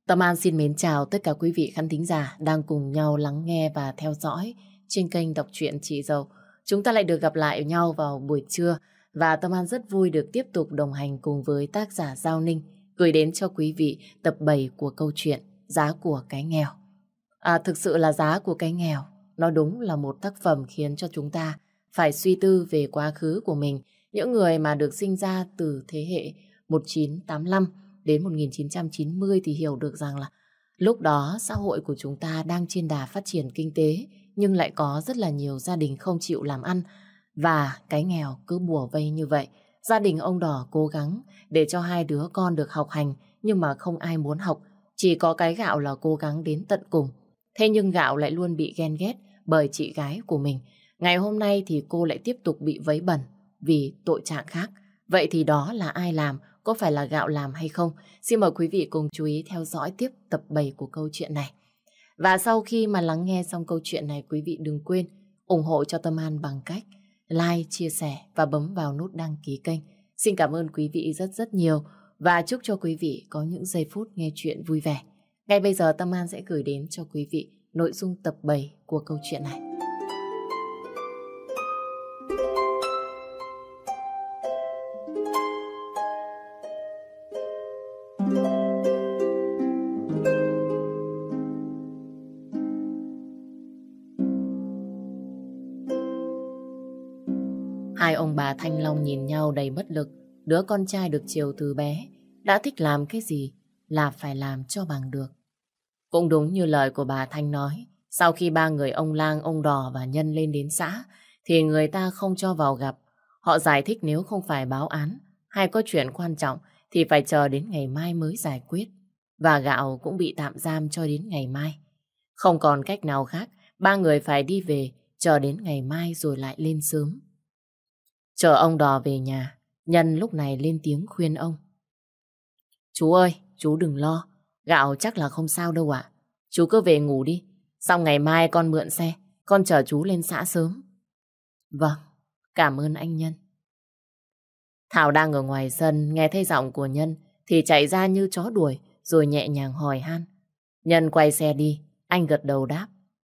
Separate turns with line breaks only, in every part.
Tâm An xin mến chào tất cả quý vị khán thính giả đang cùng nhau lắng nghe và theo dõi trên kênh đọc truyện Chị Dâu. Chúng ta lại được gặp lại nhau vào buổi trưa và Tâm An rất vui được tiếp tục đồng hành cùng với tác giả Giao Ninh gửi đến cho quý vị tập 7 của câu chuyện Giá của cái nghèo. Thực sự là Giá của cái nghèo, nó đúng là một tác phẩm khiến cho chúng ta phải suy tư về quá khứ của mình. Những người mà được sinh ra từ thế hệ 1985 đến 1990 thì hiểu được rằng là lúc đó xã hội của chúng ta đang trên đà phát triển kinh tế nhưng lại có rất là nhiều gia đình không chịu làm ăn và cái nghèo cứ bủa vây như vậy. Gia đình ông Đỏ cố gắng để cho hai đứa con được học hành nhưng mà không ai muốn học, chỉ có cái Gạo là cố gắng đến tận cùng. Thế nhưng Gạo lại luôn bị ghen ghét bởi chị gái của mình. Ngày hôm nay thì cô lại tiếp tục bị vấy bẩn vì tội trạng khác. Vậy thì đó là ai làm? Có phải là Gạo làm hay không? Xin mời quý vị cùng chú ý theo dõi tiếp tập 7 của câu chuyện này. Và sau khi mà lắng nghe xong câu chuyện này, quý vị đừng quên ủng hộ cho Tâm An bằng cách like, chia sẻ và bấm vào nút đăng ký kênh. Xin cảm ơn quý vị rất rất nhiều và chúc cho quý vị có những giây phút nghe chuyện vui vẻ. Ngay bây giờ Tâm An sẽ gửi đến cho quý vị nội dung tập 7 của câu chuyện này. Hai ông bà Thanh Long nhìn nhau đầy bất lực. Đứa con trai được chiều từ bé đã thích làm cái gì là phải làm cho bằng được. Cũng đúng như lời của bà Thanh nói, sau khi ba người ông Lang, ông Đỏ và Nhân lên đến xã thì người ta không cho vào gặp. Họ giải thích nếu không phải báo án hay có chuyện quan trọng thì phải chờ đến ngày mai mới giải quyết. Và Gạo cũng bị tạm giam cho đến ngày mai. Không còn cách nào khác, ba người phải đi về, chờ đến ngày mai rồi lại lên sớm. Chờ ông Đò về nhà, Nhân lúc này lên tiếng khuyên ông. Chú ơi, chú đừng lo, Gạo chắc là không sao đâu ạ. Chú cứ về ngủ đi, xong ngày mai con mượn xe, con chở chú lên xã sớm. Vâng, cảm ơn anh Nhân. Thảo đang ở ngoài sân, nghe thấy giọng của Nhân thì chạy ra như chó đuổi rồi nhẹ nhàng hỏi han. Nhân quay xe đi, anh gật đầu đáp.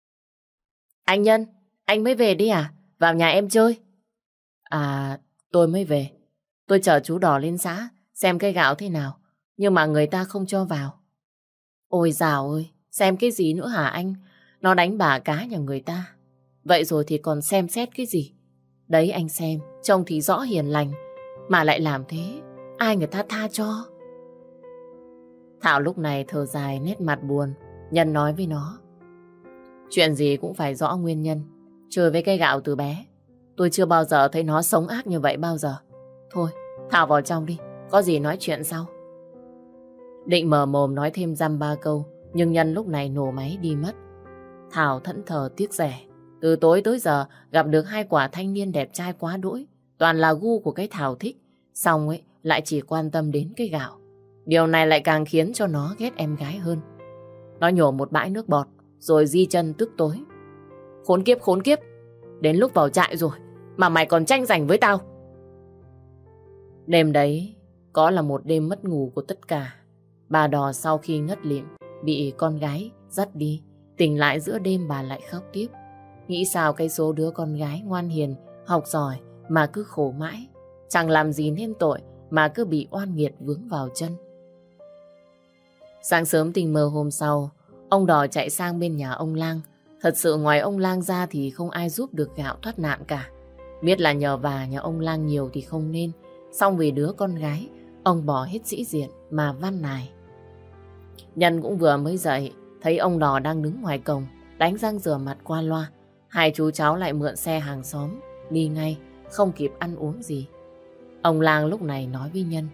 Anh Nhân, anh mới về đi à? Vào nhà em chơi. À, tôi mới về. Tôi chở chú Đỏ lên xã xem cây gạo thế nào, nhưng mà người ta không cho vào. Ôi dào ơi, xem cái gì nữa hả anh? Nó đánh bà cá nhà người ta. Vậy rồi thì còn xem xét cái gì? Đấy anh xem, trông thì rõ hiền lành, mà lại làm thế, ai người ta tha cho? Thảo lúc này thở dài nét mặt buồn. Nhân nói với nó. Chuyện gì cũng phải rõ nguyên nhân. Chơi với cây gạo từ bé, tôi chưa bao giờ thấy nó sống ác như vậy bao giờ. Thôi, Thảo vào trong đi, có gì nói chuyện sau. Định mở mồm nói thêm dăm ba câu, nhưng Nhân lúc này nổ máy đi mất. Thảo thẫn thờ tiếc rẻ. Từ tối tới giờ gặp được hai quả thanh niên đẹp trai quá đỗi, toàn là gu của cái Thảo thích, xong ấy lại chỉ quan tâm đến cái Gạo. Điều này lại càng khiến cho nó ghét em gái hơn. Nó nhổ một bãi nước bọt rồi di chân tức tối. Khốn kiếp, đến lúc vào trại rồi mà mày còn tranh giành với tao. Đêm đấy có là một đêm mất ngủ của tất cả. Bà Đò sau khi ngất lịm bị con gái dắt đi, tỉnh lại giữa đêm bà lại khóc tiếp. Nghĩ sao cái số đứa con gái ngoan hiền, học giỏi mà cứ khổ mãi, chẳng làm gì nên tội mà cứ bị oan nghiệt vướng vào chân. Sáng sớm tình mơ hôm sau, ông Đò chạy sang bên nhà ông Lang. Thật sự ngoài ông Lang ra thì không ai giúp được Gạo thoát nạn cả. Biết là nhờ vả nhà ông Lang nhiều thì không nên, song vì đứa con gái, ông bỏ hết sĩ diện mà van nài. Nhân cũng vừa mới dậy, thấy ông Đò đang đứng ngoài cổng, đánh răng rửa mặt qua loa. Hai chú cháu lại mượn xe hàng xóm, đi ngay, không kịp ăn uống gì. Ông Lang lúc này nói với Nhân.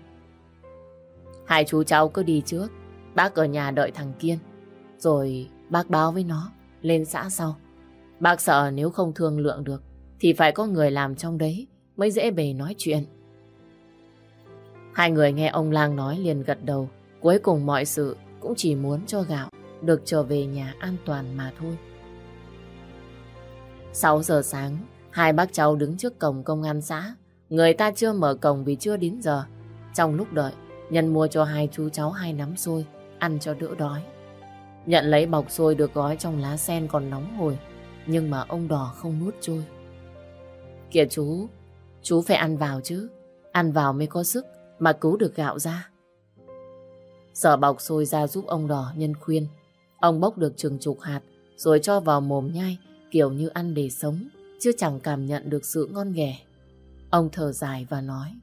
Hai chú cháu cứ đi trước, bác ở nhà đợi thằng Kiên, rồi bác báo với nó, lên xã sau. Bác sợ nếu không thương lượng được, thì phải có người làm trong đấy, mới dễ bề nói chuyện. Hai người nghe ông Lang nói liền gật đầu. Cuối cùng mọi sự cũng chỉ muốn cho Gạo được trở về nhà an toàn mà thôi. 6 giờ sáng, hai bác cháu đứng trước cổng công an xã. Người ta chưa mở cổng vì chưa đến giờ. Trong lúc đợi, Nhân mua cho hai chú cháu 2 nắm xôi, ăn cho đỡ đói. Nhận lấy bọc xôi được gói trong lá sen còn nóng hổi, nhưng mà ông Đỏ không nuốt trôi. Kìa chú phải ăn vào chứ, ăn vào mới có sức mà cứu được gạo ra. Sở bọc xôi ra giúp ông Đỏ nhân khuyên. Ông bốc được chừng chục hạt rồi cho vào mồm nhai, kiểu như ăn để sống, chứ chẳng cảm nhận được sự ngon ghẻ. Ông thở dài và nói: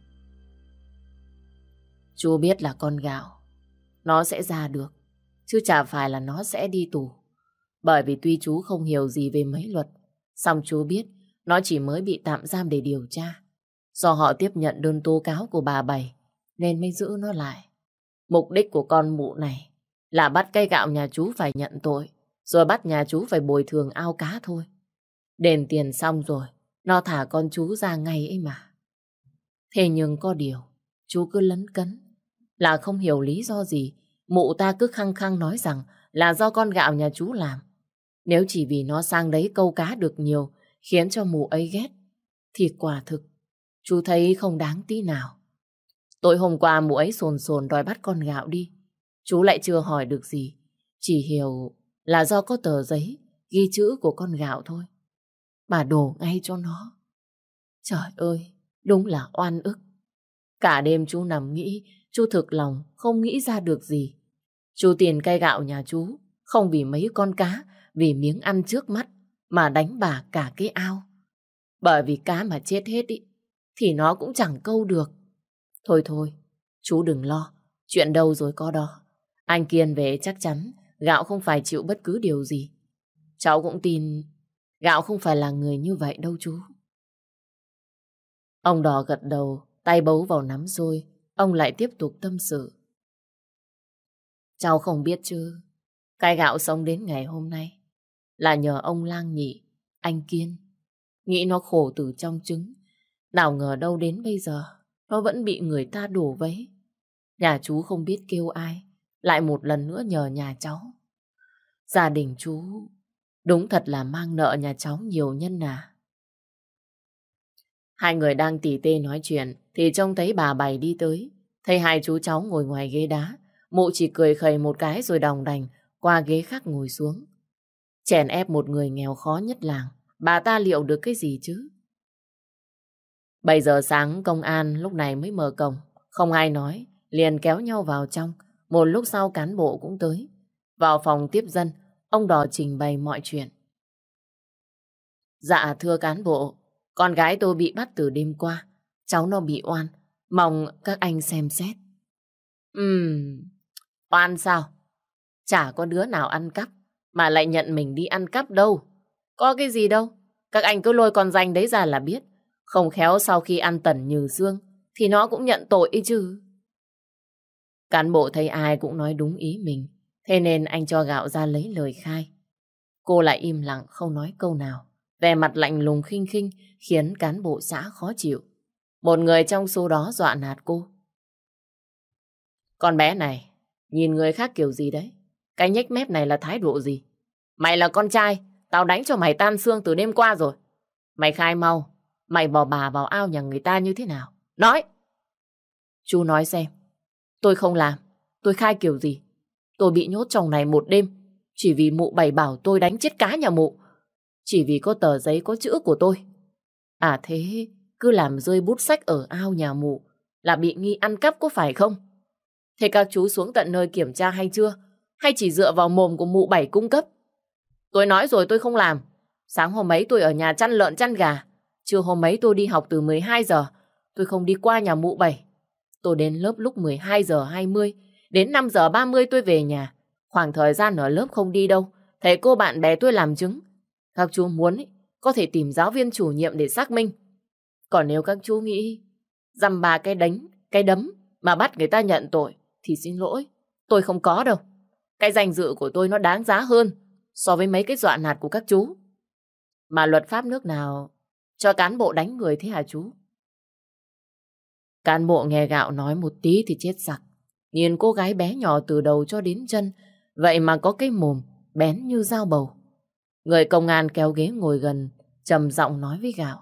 chú biết là con gạo nó sẽ ra được, chứ chả phải là nó sẽ đi tù. Bởi vì tuy chú không hiểu gì về mấy luật, song chú biết nó chỉ mới bị tạm giam để điều tra. Do họ tiếp nhận đơn tố cáo của bà Bảy nên mới giữ nó lại. Mục đích của con mụ này là bắt cây gạo nhà chú phải nhận tội, rồi bắt nhà chú phải bồi thường ao cá thôi. Đền tiền xong rồi, nó thả con chú ra ngay ấy mà. Thế nhưng có điều, chú cứ lấn cấn, là không hiểu lý do gì mụ ta cứ khăng khăng nói rằng là do con gạo nhà chú làm. Nếu chỉ vì nó sang đấy câu cá được nhiều khiến cho mụ ấy ghét, thì quả thực chú thấy không đáng tí nào. Tối hôm qua mụ ấy sồn sồn đòi bắt con gạo đi, chú lại chưa hỏi được gì, chỉ hiểu là do có tờ giấy ghi chữ của con gạo thôi. Bà đổ ngay cho nó. Trời ơi, đúng là oan ức. Cả đêm chú nằm nghĩ, chú thực lòng không nghĩ ra được gì. Chú tiền cây gạo nhà chú không vì mấy con cá, vì miếng ăn trước mắt mà đánh bà cả cái ao. Bởi vì cá mà chết hết ý, thì nó cũng chẳng câu được. Thôi thôi, chú đừng lo, chuyện đâu rồi có đó. Anh Kiên về chắc chắn gạo không phải chịu bất cứ điều gì. Cháu cũng tin gạo không phải là người như vậy đâu chú. Ông Đỏ gật đầu, tay bấu vào nắm xôi. Ông lại tiếp tục tâm sự. Cháu không biết chứ, cái gạo sống đến ngày hôm nay là nhờ ông Lang Nhị, anh Kiên. Nghĩ nó khổ từ trong trứng, nào ngờ đâu đến bây giờ nó vẫn bị người ta đổ vấy. Nhà chú không biết kêu ai, lại một lần nữa nhờ nhà cháu. Gia đình chú đúng thật là mang nợ nhà cháu nhiều nhân à. Hai người đang tỉ tê nói chuyện thì trông thấy bà Bảy đi tới. Thấy hai chú cháu ngồi ngoài ghế đá, mụ chỉ cười khẩy một cái rồi đòng đành qua ghế khác ngồi xuống. Chèn ép một người nghèo khó nhất làng, bà ta liệu được cái gì chứ? 7 giờ sáng công an lúc này mới mở cổng. Không ai nói, liền kéo nhau vào trong. Một lúc sau cán bộ cũng tới. Vào phòng tiếp dân, ông Đỏ trình bày mọi chuyện. Dạ thưa cán bộ, con gái tôi bị bắt từ đêm qua. Cháu nó bị oan, mong các anh xem xét. Oan sao? Chả có đứa nào ăn cắp mà lại nhận mình đi ăn cắp đâu. Có cái gì đâu, các anh cứ lôi con danh đấy ra là biết. Không khéo sau khi ăn tẩn nhừ xương thì nó cũng nhận tội ấy chứ. Cán bộ thấy ai cũng nói đúng ý mình, thế nên anh cho Gạo ra lấy lời khai. Cô lại im lặng không nói câu nào, vẻ mặt lạnh lùng khinh khinh khiến cán bộ xã khó chịu. Một người trong số đó dọa nạt cô. Con bé này, nhìn người khác kiểu gì đấy? Cái nhếch mép này là thái độ gì? Mày là con trai, tao đánh cho mày tan xương từ đêm qua rồi. Mày khai mau, mày bỏ bà vào ao nhà người ta như thế nào? Nói! Chú nói xem, tôi không làm, tôi khai kiểu gì? Tôi bị nhốt trong này một đêm, chỉ vì mụ Bảy bảo tôi đánh chết cá nhà mụ. Chỉ vì có tờ giấy có chữ của tôi. À thế, cứ làm rơi bút sách ở ao nhà mụ là bị nghi ăn cắp có phải không? Thế các chú xuống tận nơi kiểm tra hay chưa? Hay chỉ dựa vào mồm của mụ Bảy cung cấp? Tôi nói rồi tôi không làm. Sáng hôm ấy tôi ở nhà chăn lợn chăn gà. Trưa hôm ấy tôi đi học từ 12 giờ. Tôi không đi qua nhà mụ Bảy. Tôi đến lớp lúc 12 giờ 20. Đến 5 giờ 30 tôi về nhà. Khoảng thời gian ở lớp không đi đâu. Thầy cô bạn bè tôi làm chứng. Các chú muốn ý, có thể tìm giáo viên chủ nhiệm để xác minh. Còn nếu các chú nghĩ dăm ba cái đánh, cái đấm mà bắt người ta nhận tội thì xin lỗi, tôi không có đâu. Cái danh dự của tôi nó đáng giá hơn so với mấy cái dọa nạt của các chú. Mà luật pháp nước nào cho cán bộ đánh người thế hả chú? Cán bộ nghe Gạo nói một tí thì chết sặc. Nhìn cô gái bé nhỏ từ đầu cho đến chân, vậy mà có cái mồm bén như dao bầu. Người công an kéo ghế ngồi gần, trầm giọng nói với Gạo.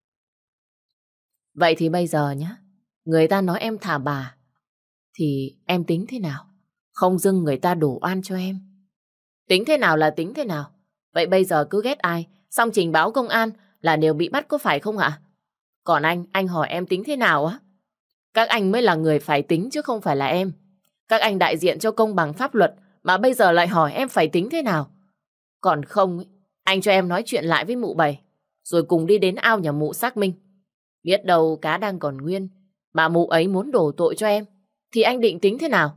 Vậy thì bây giờ nhá, người ta nói em thả bà, thì em tính thế nào? không dưng người ta đổ oan cho em. Tính thế nào là tính thế nào? Vậy bây giờ cứ ghét ai, xong trình báo công an là đều bị bắt có phải không ạ? Còn anh hỏi em tính thế nào á? Các anh mới là người phải tính chứ không phải là em. Các anh đại diện cho công bằng pháp luật mà bây giờ lại hỏi em phải tính thế nào. Còn không, anh cho em nói chuyện lại với mụ Bảy, rồi cùng đi đến ao nhà mụ xác minh. Biết đâu cá đang còn nguyên, mà mụ ấy muốn đổ tội cho em, thì anh định tính thế nào?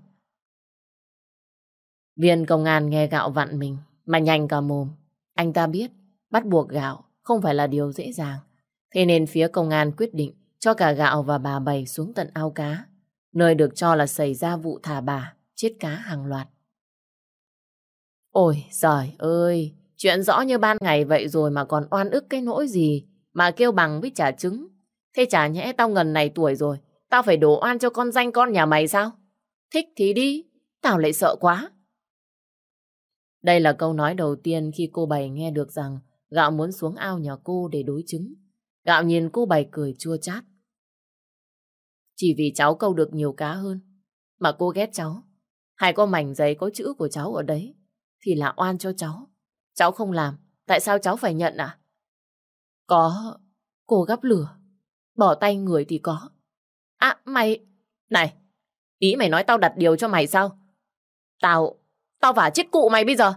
Viên công an nghe Gạo vặn mình, mà nhanh cả mồm. Anh ta biết, bắt buộc Gạo không phải là điều dễ dàng. Thế nên phía công an quyết định cho cả Gạo và bà Bảy xuống tận ao cá, nơi được cho là xảy ra vụ thả bà, chết cá hàng loạt. Ôi giời ơi, chuyện rõ như ban ngày vậy rồi mà còn oan ức cái nỗi gì mà kêu bằng với trả trứng. Thế chả nhẽ tao ngần này tuổi rồi, tao phải đổ oan cho con danh con nhà mày sao? Thích thì đi, tao lại sợ quá. Đây là câu nói đầu tiên khi cô Bảy nghe được rằng Gạo muốn xuống ao nhà cô để đối chứng. Gạo nhìn cô Bảy cười chua chát. Chỉ vì cháu câu được nhiều cá hơn mà cô ghét cháu. Hay có mảnh giấy có chữ của cháu ở đấy thì là oan cho cháu. Cháu không làm, tại sao cháu phải nhận à? Có, cô gắp lửa, bỏ tay người thì có. À, mày... Này, ý mày nói tao đặt điều cho mày sao? Tao vả chết cụ mày bây giờ.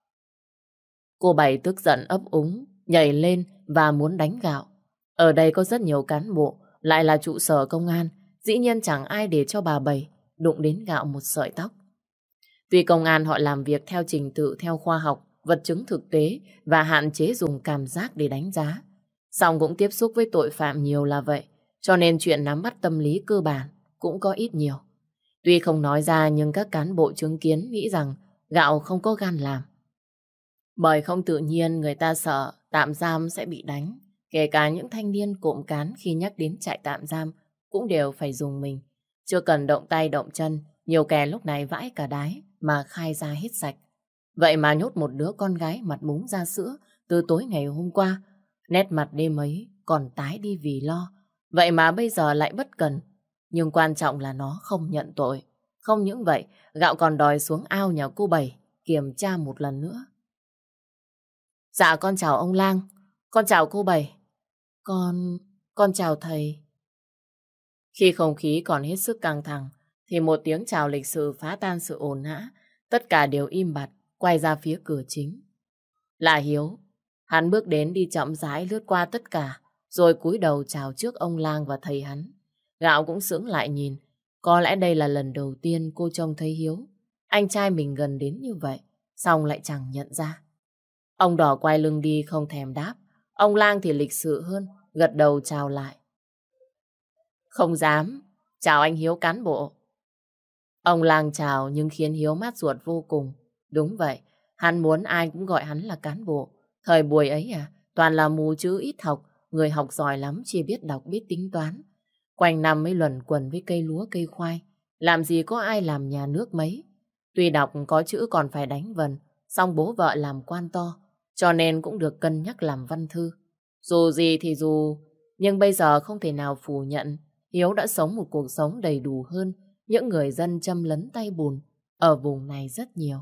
Cô Bảy tức giận ấp úng, nhảy lên và muốn đánh Gạo. Ở đây có rất nhiều cán bộ, lại là trụ sở công an. Dĩ nhiên chẳng ai để cho bà Bảy đụng đến Gạo một sợi tóc. Tuy công an họ làm việc theo trình tự, theo khoa học, vật chứng thực tế và hạn chế dùng cảm giác để đánh giá, song cũng tiếp xúc với tội phạm nhiều là vậy, cho nên chuyện nắm bắt tâm lý cơ bản cũng có ít nhiều. Tuy không nói ra nhưng các cán bộ chứng kiến nghĩ rằng Gạo không có gan làm. Bởi không tự nhiên người ta sợ tạm giam sẽ bị đánh. Kể cả những thanh niên cộm cán khi nhắc đến trại tạm giam cũng đều phải dùng mình. Chưa cần động tay động chân, nhiều kẻ lúc này vãi cả đái mà khai ra hết sạch. Vậy mà nhốt một đứa con gái mặt búng ra sữa từ tối ngày hôm qua. Nét mặt đêm ấy còn tái đi vì lo. Vậy mà bây giờ lại bất cần. Nhưng quan trọng là nó không nhận tội. Không những vậy, Gạo còn đòi xuống ao nhà cô Bảy kiểm tra một lần nữa. Dạ con chào ông Lang. Con chào cô Bảy. Con chào thầy. Khi không khí còn hết sức căng thẳng thì một tiếng chào lịch sự phá tan sự ồn ào. Tất cả đều im bặt, quay ra phía cửa chính. Là Hiếu. Hắn bước đến đi chậm rãi lướt qua tất cả, rồi cúi đầu chào trước ông Lang và thầy hắn. Gạo cũng sững lại nhìn. Có lẽ đây là lần đầu tiên cô trông thấy Hiếu. Anh trai mình gần đến như vậy, xong lại chẳng nhận ra. Ông Đỏ quay lưng đi không thèm đáp. Ông Lang thì lịch sự hơn, gật đầu chào lại. Không dám. Chào anh Hiếu cán bộ. Ông Lang chào nhưng khiến Hiếu mát ruột vô cùng. Đúng vậy, hắn muốn ai cũng gọi hắn là cán bộ. Thời buổi ấy toàn là mù chữ ít học, người học giỏi lắm chỉ biết đọc biết tính toán. Quanh năm mới luẩn quẩn với cây lúa cây khoai, làm gì có ai làm nhà nước mấy. Tuy đọc có chữ còn phải đánh vần, song bố vợ làm quan to, cho nên cũng được cân nhắc làm văn thư. Dù gì thì dù, nhưng bây giờ không thể nào phủ nhận Hiếu đã sống một cuộc sống đầy đủ hơn những người dân châm lấn tay bùn ở vùng này rất nhiều.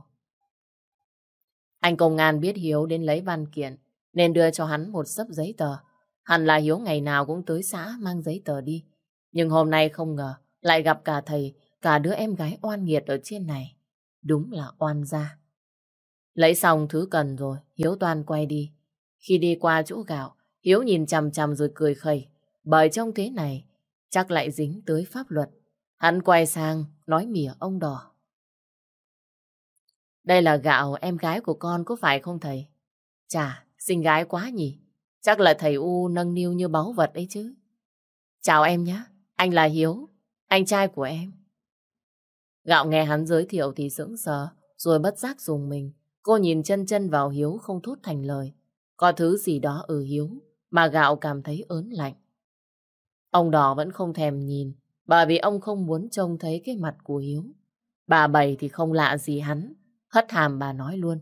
Anh công an biết Hiếu đến lấy văn kiện nên đưa cho hắn một xấp giấy tờ. Hẳn là Hiếu ngày nào cũng tới xã mang giấy tờ đi. Nhưng hôm nay không ngờ lại gặp cả thầy, cả đứa em gái oan nghiệt ở trên này. Đúng là oan gia. Lấy xong thứ cần rồi, Hiếu toan quay đi. Khi đi qua chỗ Gạo, Hiếu nhìn chằm chằm rồi cười khẩy. Bởi trông thế này, chắc lại dính tới pháp luật. Hắn quay sang, nói mỉa ông Đỏ. Đây là Gạo, em gái của con có phải không thầy? Chà, xinh gái quá nhỉ. Chắc là thầy U nâng niu như báu vật ấy chứ. Chào em nhé, anh là Hiếu, anh trai của em. Gạo nghe hắn giới thiệu thì sững sờ, rồi bất giác rùng mình. Cô nhìn chân chân vào Hiếu không thốt thành lời. Có thứ gì đó ở Hiếu mà Gạo cảm thấy ớn lạnh. Ông Đỏ vẫn không thèm nhìn, bởi vì ông không muốn trông thấy cái mặt của Hiếu. Bà Bảy thì không lạ gì hắn, hất hàm bà nói luôn.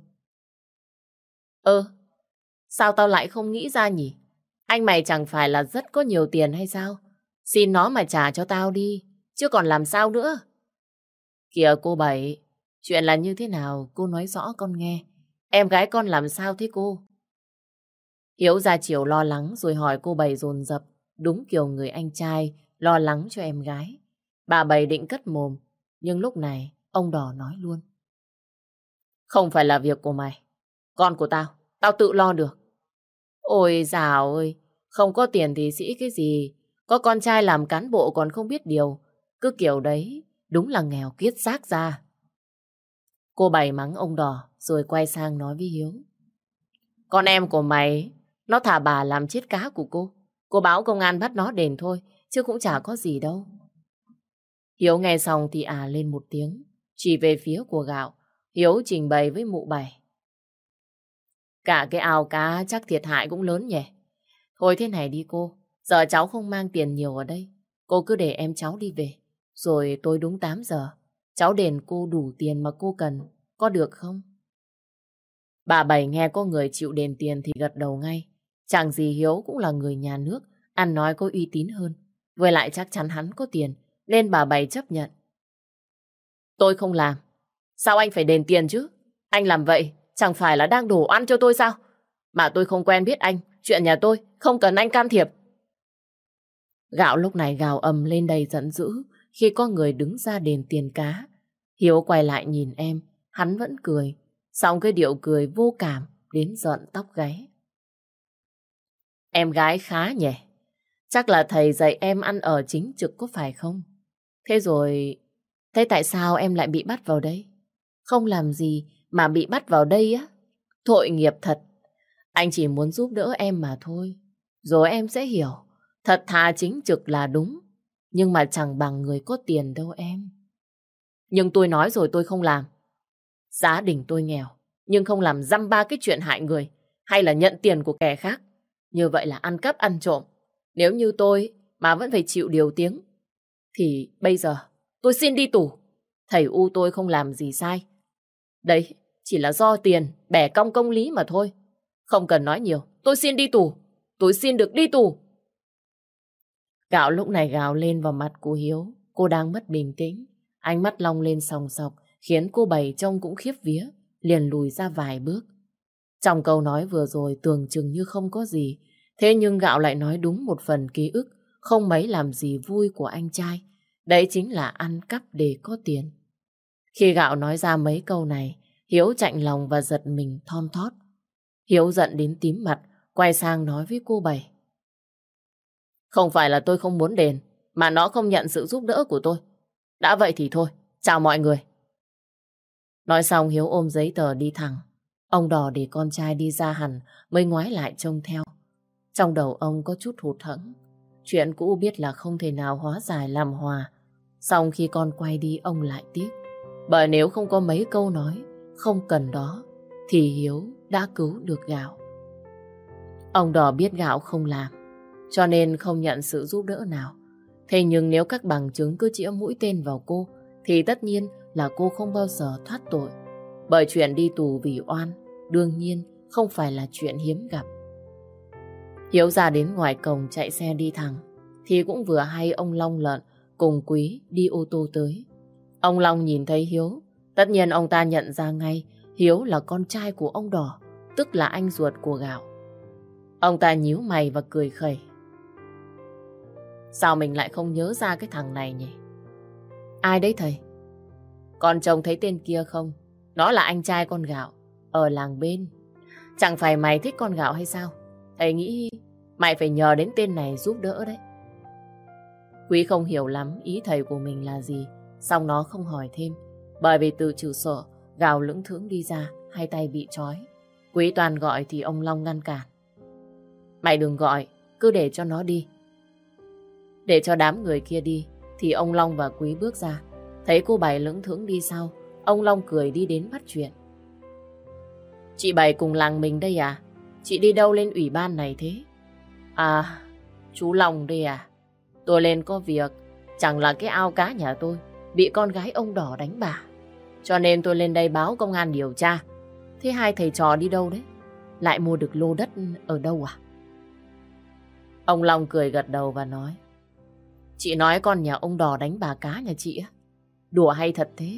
Sao tao lại không nghĩ ra nhỉ? Anh mày chẳng phải là rất có nhiều tiền hay sao? Xin nó mà trả cho tao đi, chứ còn làm sao nữa? Kìa cô Bảy, Chuyện là như thế nào, cô nói rõ con nghe. Em gái con làm sao thế cô? Hiếu ra chiều lo lắng rồi hỏi cô Bảy dồn dập, đúng kiểu người anh trai lo lắng cho em gái. Bà Bảy định cất mồm, nhưng lúc này ông Đỏ nói luôn. Không phải là việc của mày, con của tao, tao tự lo được. Ôi dào ơi, không có tiền thì sĩ cái gì, có con trai làm cán bộ còn không biết điều, cứ kiểu đấy, đúng là nghèo kiết xác ra. Cô Bảy mắng ông Đỏ rồi quay sang nói với Hiếu. Con em của mày, nó thả bà làm chết cá của cô. Cô báo công an bắt nó đền thôi, chứ cũng chả có gì đâu. Hiếu nghe xong thì lên một tiếng, chỉ về phía của Gạo. Hiếu trình bày với mụ Bảy. Cả cái ao cá chắc thiệt hại cũng lớn nhỉ. Thôi thế này đi cô, giờ cháu không mang tiền nhiều ở đây. Cô cứ để em cháu đi về, rồi tối đúng 8 giờ, cháu đền cô đủ tiền mà cô cần, có được không? Bà Bảy nghe có người chịu đền tiền thì gật đầu ngay. Chẳng gì Hiếu cũng là người nhà nước, ăn nói có uy tín hơn. Với lại chắc chắn hắn có tiền, nên bà Bảy chấp nhận. Tôi không làm. Sao anh phải đền tiền chứ? Anh làm vậy chẳng phải là đang đổ oan cho tôi sao? Mà tôi không quen biết anh, chuyện nhà tôi không cần anh can thiệp. Gạo lúc này gào ầm lên đầy giận dữ khi có người đứng ra đền tiền cá. Hiếu quay lại nhìn em, hắn vẫn cười. Xong cái điệu cười vô cảm đến giận tóc gáy. Em gái khá nhỉ? Chắc là thầy dạy em ăn ở chính trực có phải không? Thế rồi, thế tại sao em lại bị bắt vào đây? Không làm gì mà bị bắt vào đây á? Tội nghiệp thật. Anh chỉ muốn giúp đỡ em mà thôi. Rồi em sẽ hiểu. Thật thà chính trực là đúng. Nhưng mà chẳng bằng người có tiền đâu em. Nhưng tôi nói rồi tôi không làm. Gia đình tôi nghèo, nhưng không làm dăm ba cái chuyện hại người hay là nhận tiền của kẻ khác. Như vậy là ăn cắp ăn trộm. Nếu như tôi mà vẫn phải chịu điều tiếng, thì bây giờ tôi xin đi tù. Thầy U tôi không làm gì sai. Đấy, chỉ là do tiền bẻ cong công lý mà thôi. Không cần nói nhiều, tôi xin đi tù. Tôi xin được đi tù. Gạo lúc này gào lên vào mặt của Hiếu. Cô đang mất bình tĩnh. Ánh mắt long lên sòng sọc, khiến cô Bảy trông cũng khiếp vía, liền lùi ra vài bước. Trong câu nói vừa rồi tưởng chừng như không có gì, thế nhưng Gạo lại nói đúng một phần ký ức không mấy làm gì vui của anh trai. Đấy chính là ăn cắp để có tiền. Khi Gạo nói ra mấy câu này, Hiếu chạnh lòng và giật mình thon thót. Hiếu giận đến tím mặt, quay sang nói với cô Bảy. Không phải là tôi không muốn đền, mà nó không nhận sự giúp đỡ của tôi. Đã vậy thì thôi, chào mọi người. Nói xong Hiếu ôm giấy tờ đi thẳng. Ông Đỏ để con trai đi ra hẳn mới ngoái lại trông theo. Trong đầu ông có chút hụt hẫng. Chuyện cũ biết là không thể nào hóa giải làm hòa. Xong khi con quay đi ông lại tiếc. Bởi nếu không có mấy câu nói không cần đó thì Hiếu đã cứu được Gạo. Ông Đỏ biết Gạo không làm, cho nên không nhận sự giúp đỡ nào. Thế nhưng nếu các bằng chứng cứ chĩa mũi tên vào cô thì tất nhiên là cô không bao giờ thoát tội. Bởi chuyện đi tù vì oan đương nhiên không phải là chuyện hiếm gặp. Hiếu ra đến ngoài cổng chạy xe đi thẳng thì cũng vừa hay ông Long Lợn cùng Quý đi ô tô tới. Ông Long nhìn thấy Hiếu, tất nhiên ông ta nhận ra ngay Hiếu là con trai của ông Đỏ, tức là anh ruột của Gạo. Ông ta nhíu mày và cười khẩy. Sao mình lại không nhớ ra cái thằng này nhỉ? Ai đấy thầy? Con trông thấy tên kia không? Nó là anh trai con Gạo, ở làng bên. Chẳng phải mày thích con Gạo hay sao? Thầy nghĩ mày phải nhờ đến tên này giúp đỡ đấy. Quý không hiểu lắm ý thầy của mình là gì, xong nó không hỏi thêm. Bởi vì từ trụ sở, Gạo lững thững đi ra, hai tay bị trói. Quý toàn gọi thì ông Long ngăn cản. Mày đừng gọi, cứ để cho nó đi. Để cho đám người kia đi, thì ông Long và Quý bước ra. Thấy cô Bảy lững thững đi sau, ông Long cười đi đến bắt chuyện. Chị Bảy cùng làng mình đây à? Chị đi đâu lên ủy ban này thế? À, chú Long đây à? Tôi lên có việc, chẳng là cái ao cá nhà tôi bị con gái ông Đỏ đánh bả. Cho nên tôi lên đây báo công an điều tra. Thế hai thầy trò đi đâu đấy? Lại mua được lô đất ở đâu à? Ông Long cười gật đầu và nói. Chị nói con nhà ông Đỏ đánh bà cá nhà chị á? Đùa hay thật thế?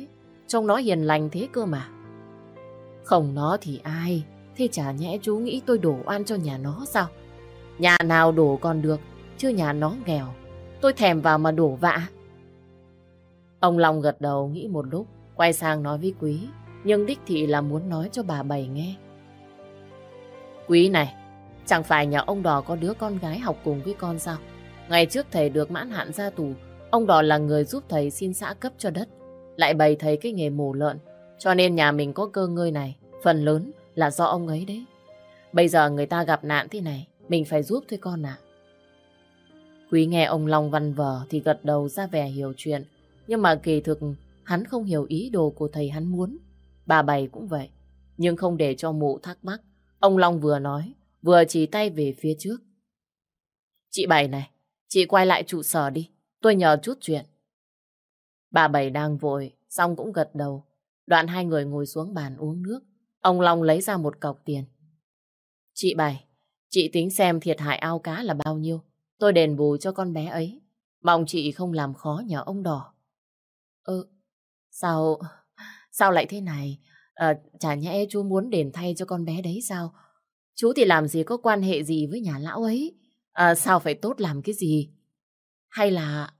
trông nó hiền lành thế cơ mà. Không nó thì ai? Thế chả nhẽ chú nghĩ tôi đổ oan cho nhà nó sao? Nhà nào đổ còn được, chứ nhà nó nghèo. Tôi thèm vào mà đổ vạ. Ông Long gật đầu nghĩ một lúc, quay sang nói với Quý, nhưng đích thị là muốn nói cho bà Bảy nghe. Quý này, chẳng phải nhà ông Đò có đứa con gái học cùng với con sao? Ngày trước thầy được mãn hạn ra tù, ông Đò là người giúp thầy xin xã cấp cho đất, lại bày thầy cái nghề mổ lợn, cho nên nhà mình có cơ ngơi này, phần lớn là do ông ấy đấy. Bây giờ người ta gặp nạn thế này, mình phải giúp thôi con ạ. Quý nghe ông Long văn vở thì gật đầu ra vẻ hiểu chuyện, nhưng mà kỳ thực hắn không hiểu ý đồ của thầy hắn muốn. Bà Bảy cũng vậy, nhưng không để cho mụ thắc mắc, ông Long vừa nói, vừa chỉ tay về phía trước. Chị Bảy này, chị quay lại trụ sở đi, tôi nhờ chút chuyện. Bà Bảy đang vội, xong cũng gật đầu. Đoạn hai người ngồi xuống bàn uống nước. Ông Long lấy ra một cọc tiền. Chị Bảy, chị tính xem thiệt hại ao cá là bao nhiêu, tôi đền bù cho con bé ấy. Mong chị không làm khó nhờ ông Đỏ. Sao sao lại thế này? Chả nhẽ chú muốn đền thay cho con bé đấy sao? Chú thì làm gì có quan hệ gì với nhà lão ấy? Sao phải tốt làm cái gì? Hay là...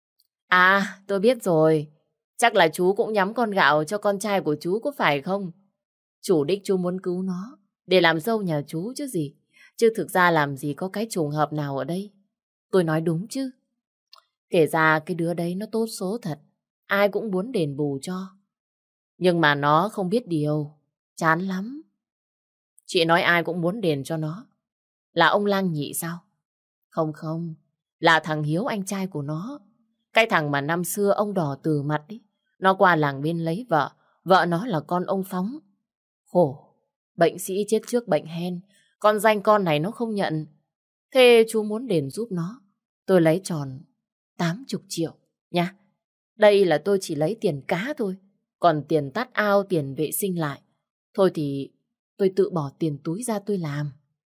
tôi biết rồi. Chắc là chú cũng nhắm con gạo cho con trai của chú có phải không? Chủ đích chú muốn cứu nó để làm dâu nhà chú chứ gì. Chứ thực ra làm gì có cái trùng hợp nào ở đây. Tôi nói đúng chứ. Kể ra cái đứa đấy nó tốt số thật. Ai cũng muốn đền bù cho. Nhưng mà nó không biết điều. Chán lắm. Chị nói ai cũng muốn đền cho nó. Là ông Lang Nhị sao? Không không. Là thằng Hiếu anh trai của nó. Cái thằng mà năm xưa ông Đỏ từ mặt ấy. Nó qua làng bên lấy vợ. Vợ nó là con ông Phóng. Khổ. Bệnh sĩ chết trước bệnh hen. Con danh con này nó không nhận. Thế chú muốn đền giúp nó. Tôi lấy tròn 80 triệu nha. Đây là tôi chỉ lấy tiền cá thôi. Còn tiền tát ao, tiền vệ sinh lại. Thôi thì tôi tự bỏ tiền túi ra tôi làm.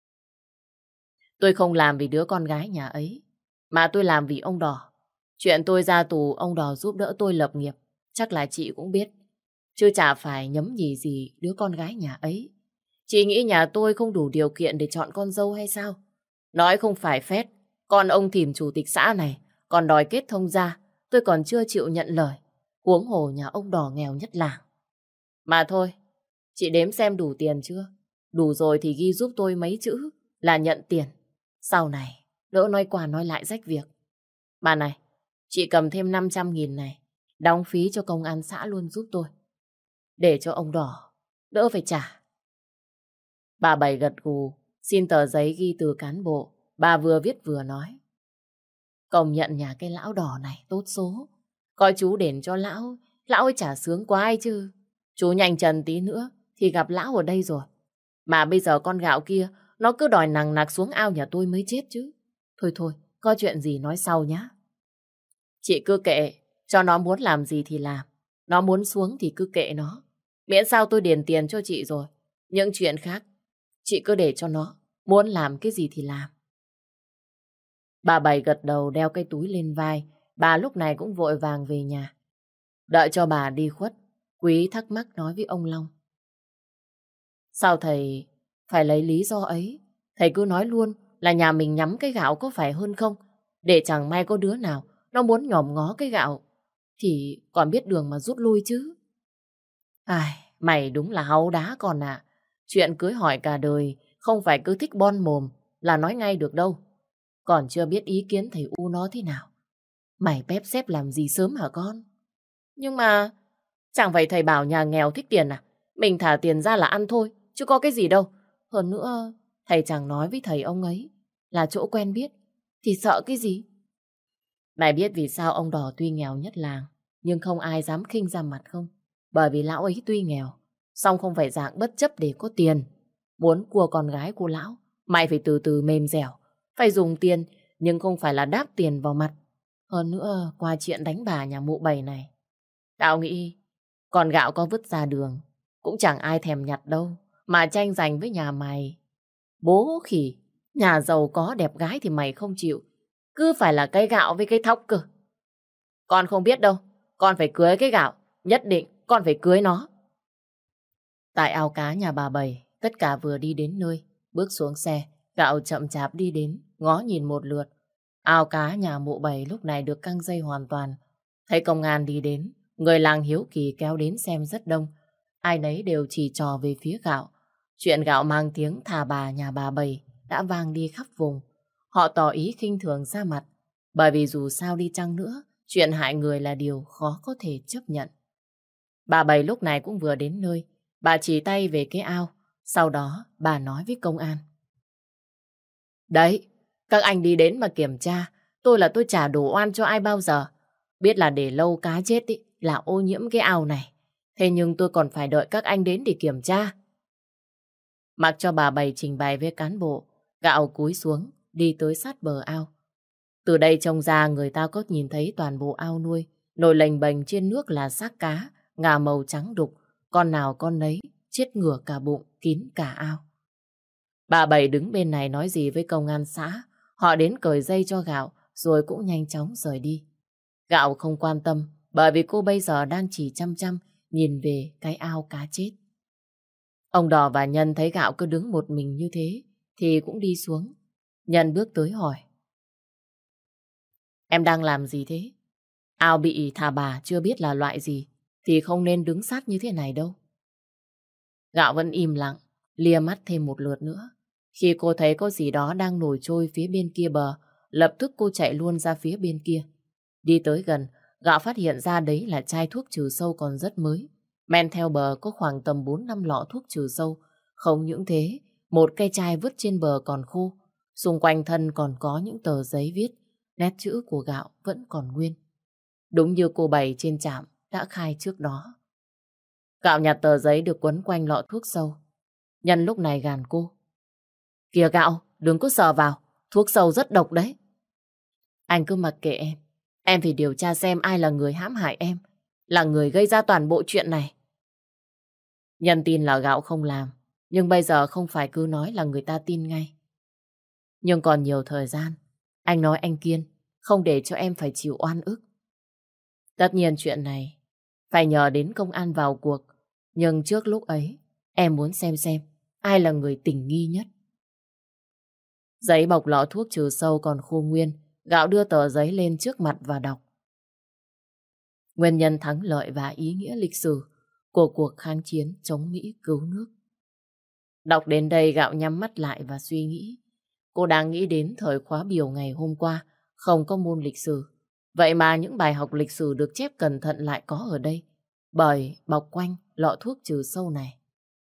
Tôi không làm vì đứa con gái nhà ấy, mà tôi làm vì ông Đỏ. Chuyện tôi ra tù, ông Đỏ giúp đỡ tôi lập nghiệp, chắc là chị cũng biết. Chứ chả phải nhấm nhì gì đứa con gái nhà ấy. Chị nghĩ nhà tôi không đủ điều kiện để chọn con dâu hay sao? Nói không phải phét, con ông thìm chủ tịch xã này còn đòi kết thông gia, tôi còn chưa chịu nhận lời. Huống hồ nhà ông Đỏ nghèo nhất làng. Mà thôi, chị đếm xem đủ tiền chưa? Đủ rồi thì ghi giúp tôi mấy chữ là nhận tiền. Sau này, đỡ nói qua nói lại rách việc. Mà này, chị cầm thêm 500.000 này, đóng phí cho công an xã luôn giúp tôi. Để cho ông Đỏ, đỡ phải trả. Bà Bảy gật gù, xin tờ giấy ghi từ cán bộ. Bà vừa viết vừa nói. Công nhận nhà cái lão Đỏ này tốt số. Coi chú đền cho lão, lão ấy chả sướng quá ai chứ. Chú nhanh chân tí nữa thì gặp lão ở đây rồi. Mà bây giờ con gạo kia nó cứ đòi nằng nặc xuống ao nhà tôi mới chết chứ. Thôi thôi, có chuyện gì nói sau nhá. Chị cứ kệ, cho nó muốn làm gì thì làm. Nó muốn xuống thì cứ kệ nó. Miễn sao tôi điền tiền cho chị rồi. Những chuyện khác, chị cứ để cho nó. Muốn làm cái gì thì làm. Bà Bảy gật đầu đeo cái túi lên vai. Bà lúc này cũng vội vàng về nhà. Đợi cho bà đi khuất, Quý thắc mắc nói với ông Long. Sao thầy phải lấy lý do ấy? Thầy cứ nói luôn là nhà mình nhắm cái gạo có phải hơn không? Để chẳng may có đứa nào nó muốn nhòm ngó cái gạo thì còn biết đường mà rút lui chứ. Mày đúng là háu đá con ạ. Chuyện cưới hỏi cả đời không phải cứ thích bon mồm là nói ngay được đâu. Còn chưa biết ý kiến thầy U nó thế nào. Mày bép xép làm gì sớm hả con? Nhưng mà chẳng phải thầy bảo nhà nghèo thích tiền à? Mình thả tiền ra là ăn thôi, chứ có cái gì đâu. Hơn nữa, thầy chẳng nói với thầy ông ấy là chỗ quen biết, thì sợ cái gì? Mày biết vì sao ông Đỏ tuy nghèo nhất làng, nhưng không ai dám khinh ra mặt không? Bởi vì lão ấy tuy nghèo, song không phải dạng bất chấp để có tiền. Muốn cua con gái của lão, mày phải từ từ mềm dẻo. Phải dùng tiền, nhưng không phải là đáp tiền vào mặt. Hơn nữa, qua chuyện đánh bà nhà mụ Bảy này, tao nghĩ con gạo có vứt ra đường cũng chẳng ai thèm nhặt đâu, mà tranh giành với nhà mày. Bố khỉ, nhà giàu có đẹp gái thì mày không chịu, cứ phải là cái gạo với cái thóc cơ. Con không biết đâu, con phải cưới cái gạo, nhất định con phải cưới nó. Tại ao cá nhà bà Bảy, tất cả vừa đi đến nơi. Bước xuống xe, Gạo chậm chạp đi đến, ngó nhìn một lượt. Ao cá nhà mụ Bảy lúc này được căng dây hoàn toàn. Thấy công an đi đến, người làng hiếu kỳ kéo đến xem rất đông. Ai nấy đều chỉ trò về phía Gạo. Chuyện Gạo mang tiếng thà bà nhà bà Bảy đã vang đi khắp vùng. Họ tỏ ý khinh thường ra mặt, bởi vì dù sao đi chăng nữa, chuyện hại người là điều khó có thể chấp nhận. Bà Bảy lúc này cũng vừa đến nơi. Bà chỉ tay về cái ao. Sau đó bà nói với công an. Đấy, các anh đi đến mà kiểm tra. Tôi chả đổ oan cho ai bao giờ. Biết là để lâu cá chết ý, là ô nhiễm cái ao này. Thế nhưng tôi còn phải đợi các anh đến để kiểm tra. Mặc cho bà Bảy trình bày với cán bộ, Gạo cúi xuống, đi tới sát bờ ao. Từ đây trông ra người ta có nhìn thấy toàn bộ ao nuôi. Nổi lềnh bềnh trên nước là xác cá, ngà màu trắng đục. Con nào con nấy, chết ngửa cả bụng, kín cả ao. Bà Bảy đứng bên này nói gì với công an xã. Họ đến cởi dây cho Gạo, rồi cũng nhanh chóng rời đi. Gạo không quan tâm, bởi vì cô bây giờ đang chỉ chăm chăm nhìn về cái ao cá chết. Ông Đỏ và Nhân thấy Gạo cứ đứng một mình như thế, thì cũng đi xuống. Nhân bước tới hỏi. Em đang làm gì thế? Ao bị thà bà chưa biết là loại gì, thì không nên đứng sát như thế này đâu. Gạo vẫn im lặng, lia mắt thêm một lượt nữa. Khi cô thấy có gì đó đang nổi trôi phía bên kia bờ, lập tức cô chạy luôn ra phía bên kia. Đi tới gần, Gạo phát hiện ra đấy là chai thuốc trừ sâu còn rất mới. Men theo bờ có khoảng tầm 4-5 lọ thuốc trừ sâu. Không những thế, một cây chai vứt trên bờ còn khô. Xung quanh thân còn có những tờ giấy viết, nét chữ của Gạo vẫn còn nguyên. Đúng như cô Bảy trên trạm đã khai trước đó. Gạo nhặt tờ giấy được quấn quanh lọ thuốc sâu. Nhân lúc này gàn cô. Kìa Gạo, đừng có sờ vào, thuốc sâu rất độc đấy. Anh cứ mặc kệ em. Em phải điều tra xem ai là người hãm hại em, là người gây ra toàn bộ chuyện này. Nhân tin là Gạo không làm, nhưng bây giờ không phải cứ nói là người ta tin ngay. Nhưng còn nhiều thời gian, anh nói anh Kiên, không để cho em phải chịu oan ức. Tất nhiên chuyện này phải nhờ đến công an vào cuộc, nhưng trước lúc ấy, em muốn xem ai là người tình nghi nhất. Giấy bọc lọ thuốc trừ sâu còn khô nguyên, Gạo đưa tờ giấy lên trước mặt và đọc. Nguyên nhân thắng lợi và ý nghĩa lịch sử của cuộc kháng chiến chống Mỹ cứu nước. Đọc đến đây Gạo nhắm mắt lại và suy nghĩ. Cô đang nghĩ đến thời khóa biểu ngày hôm qua, không có môn lịch sử. Vậy mà những bài học lịch sử được chép cẩn thận lại có ở đây, bởi bọc quanh lọ thuốc trừ sâu này.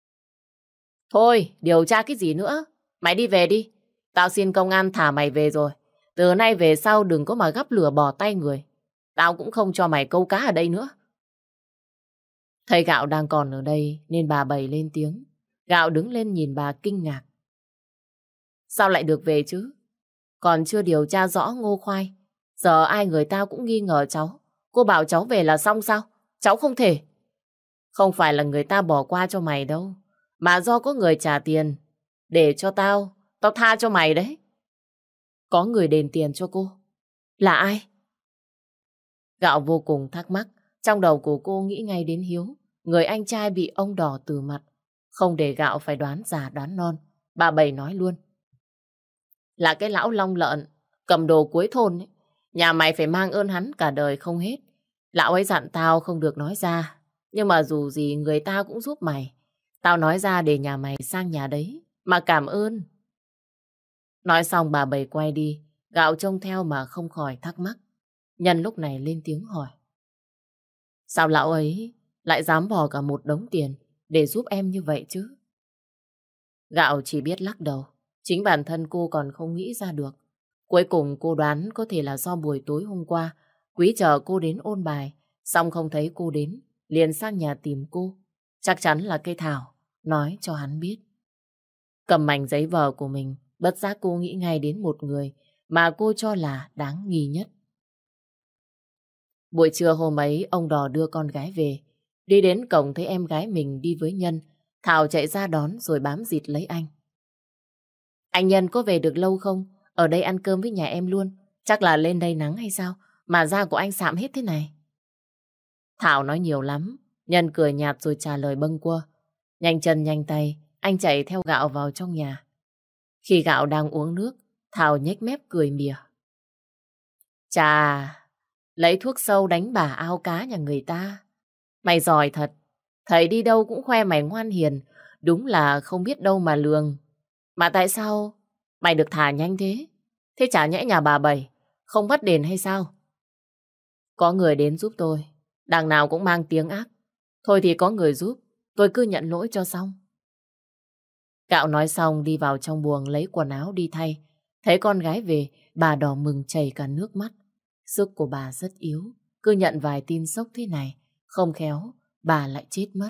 Thôi, điều tra cái gì nữa? Mày đi về đi. Tao xin công an thả mày về rồi. Từ nay về sau đừng có mà gắp lửa bỏ tay người. Tao cũng không cho mày câu cá ở đây nữa. Thấy Gạo đang còn ở đây nên bà Bảy lên tiếng. Gạo đứng lên nhìn bà kinh ngạc. Sao lại được về chứ? Còn chưa điều tra rõ Ngô Khoai. Giờ ai người ta cũng nghi ngờ cháu. Cô bảo cháu về là xong sao? Cháu không thể. Không phải là người ta bỏ qua cho mày đâu, mà do có người trả tiền để cho tao tha cho mày đấy. Có người đền tiền cho cô. Là ai? Gạo vô cùng thắc mắc. Trong đầu của cô nghĩ ngay đến Hiếu, người anh trai bị ông Đỏ từ mặt. Không để Gạo phải đoán già đoán non, bà Bảy nói luôn. Là cái lão Long Lợn, cầm đồ cuối thôn ấy. Nhà mày phải mang ơn hắn cả đời không hết. Lão ấy dặn tao không được nói ra, nhưng mà dù gì người ta cũng giúp mày. Tao nói ra để nhà mày sang nhà đấy mà cảm ơn. Nói xong bà Bảy quay đi. Gạo trông theo mà không khỏi thắc mắc. Nhân lúc này lên tiếng hỏi. Sao lão ấy lại dám bỏ cả một đống tiền để giúp em như vậy chứ? Gạo chỉ biết lắc đầu. Chính bản thân cô còn không nghĩ ra được. Cuối cùng cô đoán có thể là do buổi tối hôm qua Quý chờ cô đến ôn bài, xong không thấy cô đến, liền sang nhà tìm cô. Chắc chắn là cây Thảo nói cho hắn biết. Cầm mảnh giấy vở của mình, bất giác cô nghĩ ngay đến một người mà cô cho là đáng nghi nhất. Buổi trưa hôm ấy, ông Đò đưa con gái về. Đi đến cổng thấy em gái mình đi với Nhân. Thảo chạy ra đón rồi bám dịt lấy anh. Anh Nhân có về được lâu không? Ở đây ăn cơm với nhà em luôn. Chắc là lên đây nắng hay sao? Mà da của anh sạm hết thế này. Thảo nói nhiều lắm. Nhân cười nhạt rồi trả lời bâng quơ. Nhanh chân nhanh tay, anh chạy theo Gạo vào trong nhà. Khi Gạo đang uống nước, Thảo nhếch mép cười mỉa. Chà, lấy thuốc sâu đánh bà ao cá nhà người ta. Mày giỏi thật, thầy đi đâu cũng khoe mày ngoan hiền, đúng là không biết đâu mà lường. Mà tại sao mày được thả nhanh thế? Thế chả nhẽ nhà bà Bảy không bắt đền hay sao? Có người đến giúp tôi, đằng nào cũng mang tiếng ác. Thôi thì có người giúp, tôi cứ nhận lỗi cho xong. Gạo nói xong đi vào trong buồng lấy quần áo đi thay. Thấy con gái về, bà đỏ mừng chảy cả nước mắt. Sức của bà rất yếu, cứ nhận vài tin sốc thế này, không khéo, bà lại chết mất.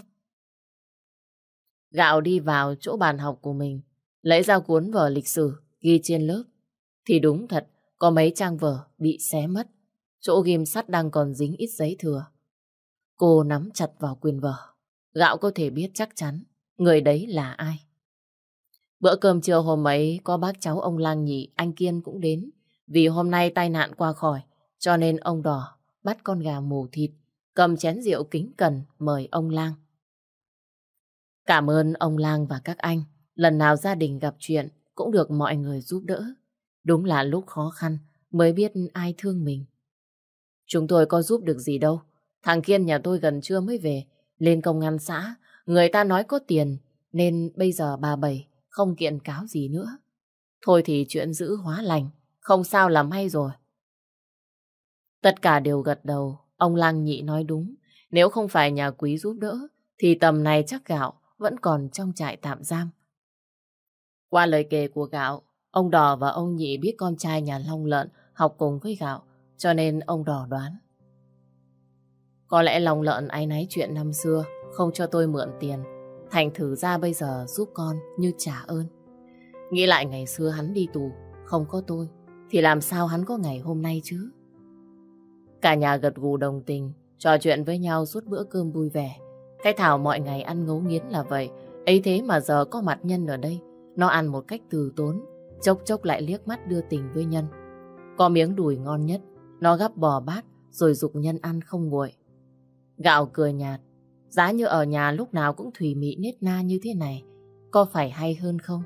Gạo đi vào chỗ bàn học của mình, lấy ra cuốn vở lịch sử ghi trên lớp. Thì đúng thật, có mấy trang vở bị xé mất, chỗ ghim sắt đang còn dính ít giấy thừa. Cô nắm chặt vào quyển vở, Gạo có thể biết chắc chắn người đấy là ai. Bữa cơm trưa hôm ấy có bác cháu ông Lang Nhị, anh Kiên cũng đến. Vì hôm nay tai nạn qua khỏi, cho nên ông Đỏ bắt con gà mổ thịt, cầm chén rượu kính cẩn mời ông Lang. Cảm ơn ông Lang và các anh, lần nào gia đình gặp chuyện cũng được mọi người giúp đỡ. Đúng là lúc khó khăn mới biết ai thương mình. Chúng tôi có giúp được gì đâu. Thằng Kiên nhà tôi gần trưa mới về, lên công an xã, người ta nói có tiền, nên bây giờ bà Bảy không kiện cáo gì nữa. Thôi thì chuyện dữ hóa lành, không sao là may rồi. Tất cả đều gật đầu, ông Lang Nhị nói đúng. Nếu không phải nhà Quý giúp đỡ, thì tầm này chắc Gạo vẫn còn trong trại tạm giam. Qua lời kể của Gạo, ông Đỏ và ông Nhị biết con trai nhà Long Lợn học cùng với Gạo, cho nên ông Đỏ đoán. Có lẽ Long Lợn áy náy chuyện năm xưa, không cho tôi mượn tiền. Thành thử ra bây giờ giúp con như trả ơn. Nghĩ lại ngày xưa hắn đi tù, không có tôi, thì làm sao hắn có ngày hôm nay chứ? Cả nhà gật gù đồng tình, trò chuyện với nhau suốt bữa cơm vui vẻ. Cái Thảo mọi ngày ăn ngấu nghiến là vậy, ấy thế mà giờ có mặt Nhân ở đây, nó ăn một cách từ tốn, chốc chốc lại liếc mắt đưa tình với Nhân. Có miếng đùi ngon nhất, nó gắp bò bát rồi giục Nhân ăn không nguội. Gạo cười nhạt, giá như ở nhà lúc nào cũng thùy mị nết na như thế này, có phải hay hơn không?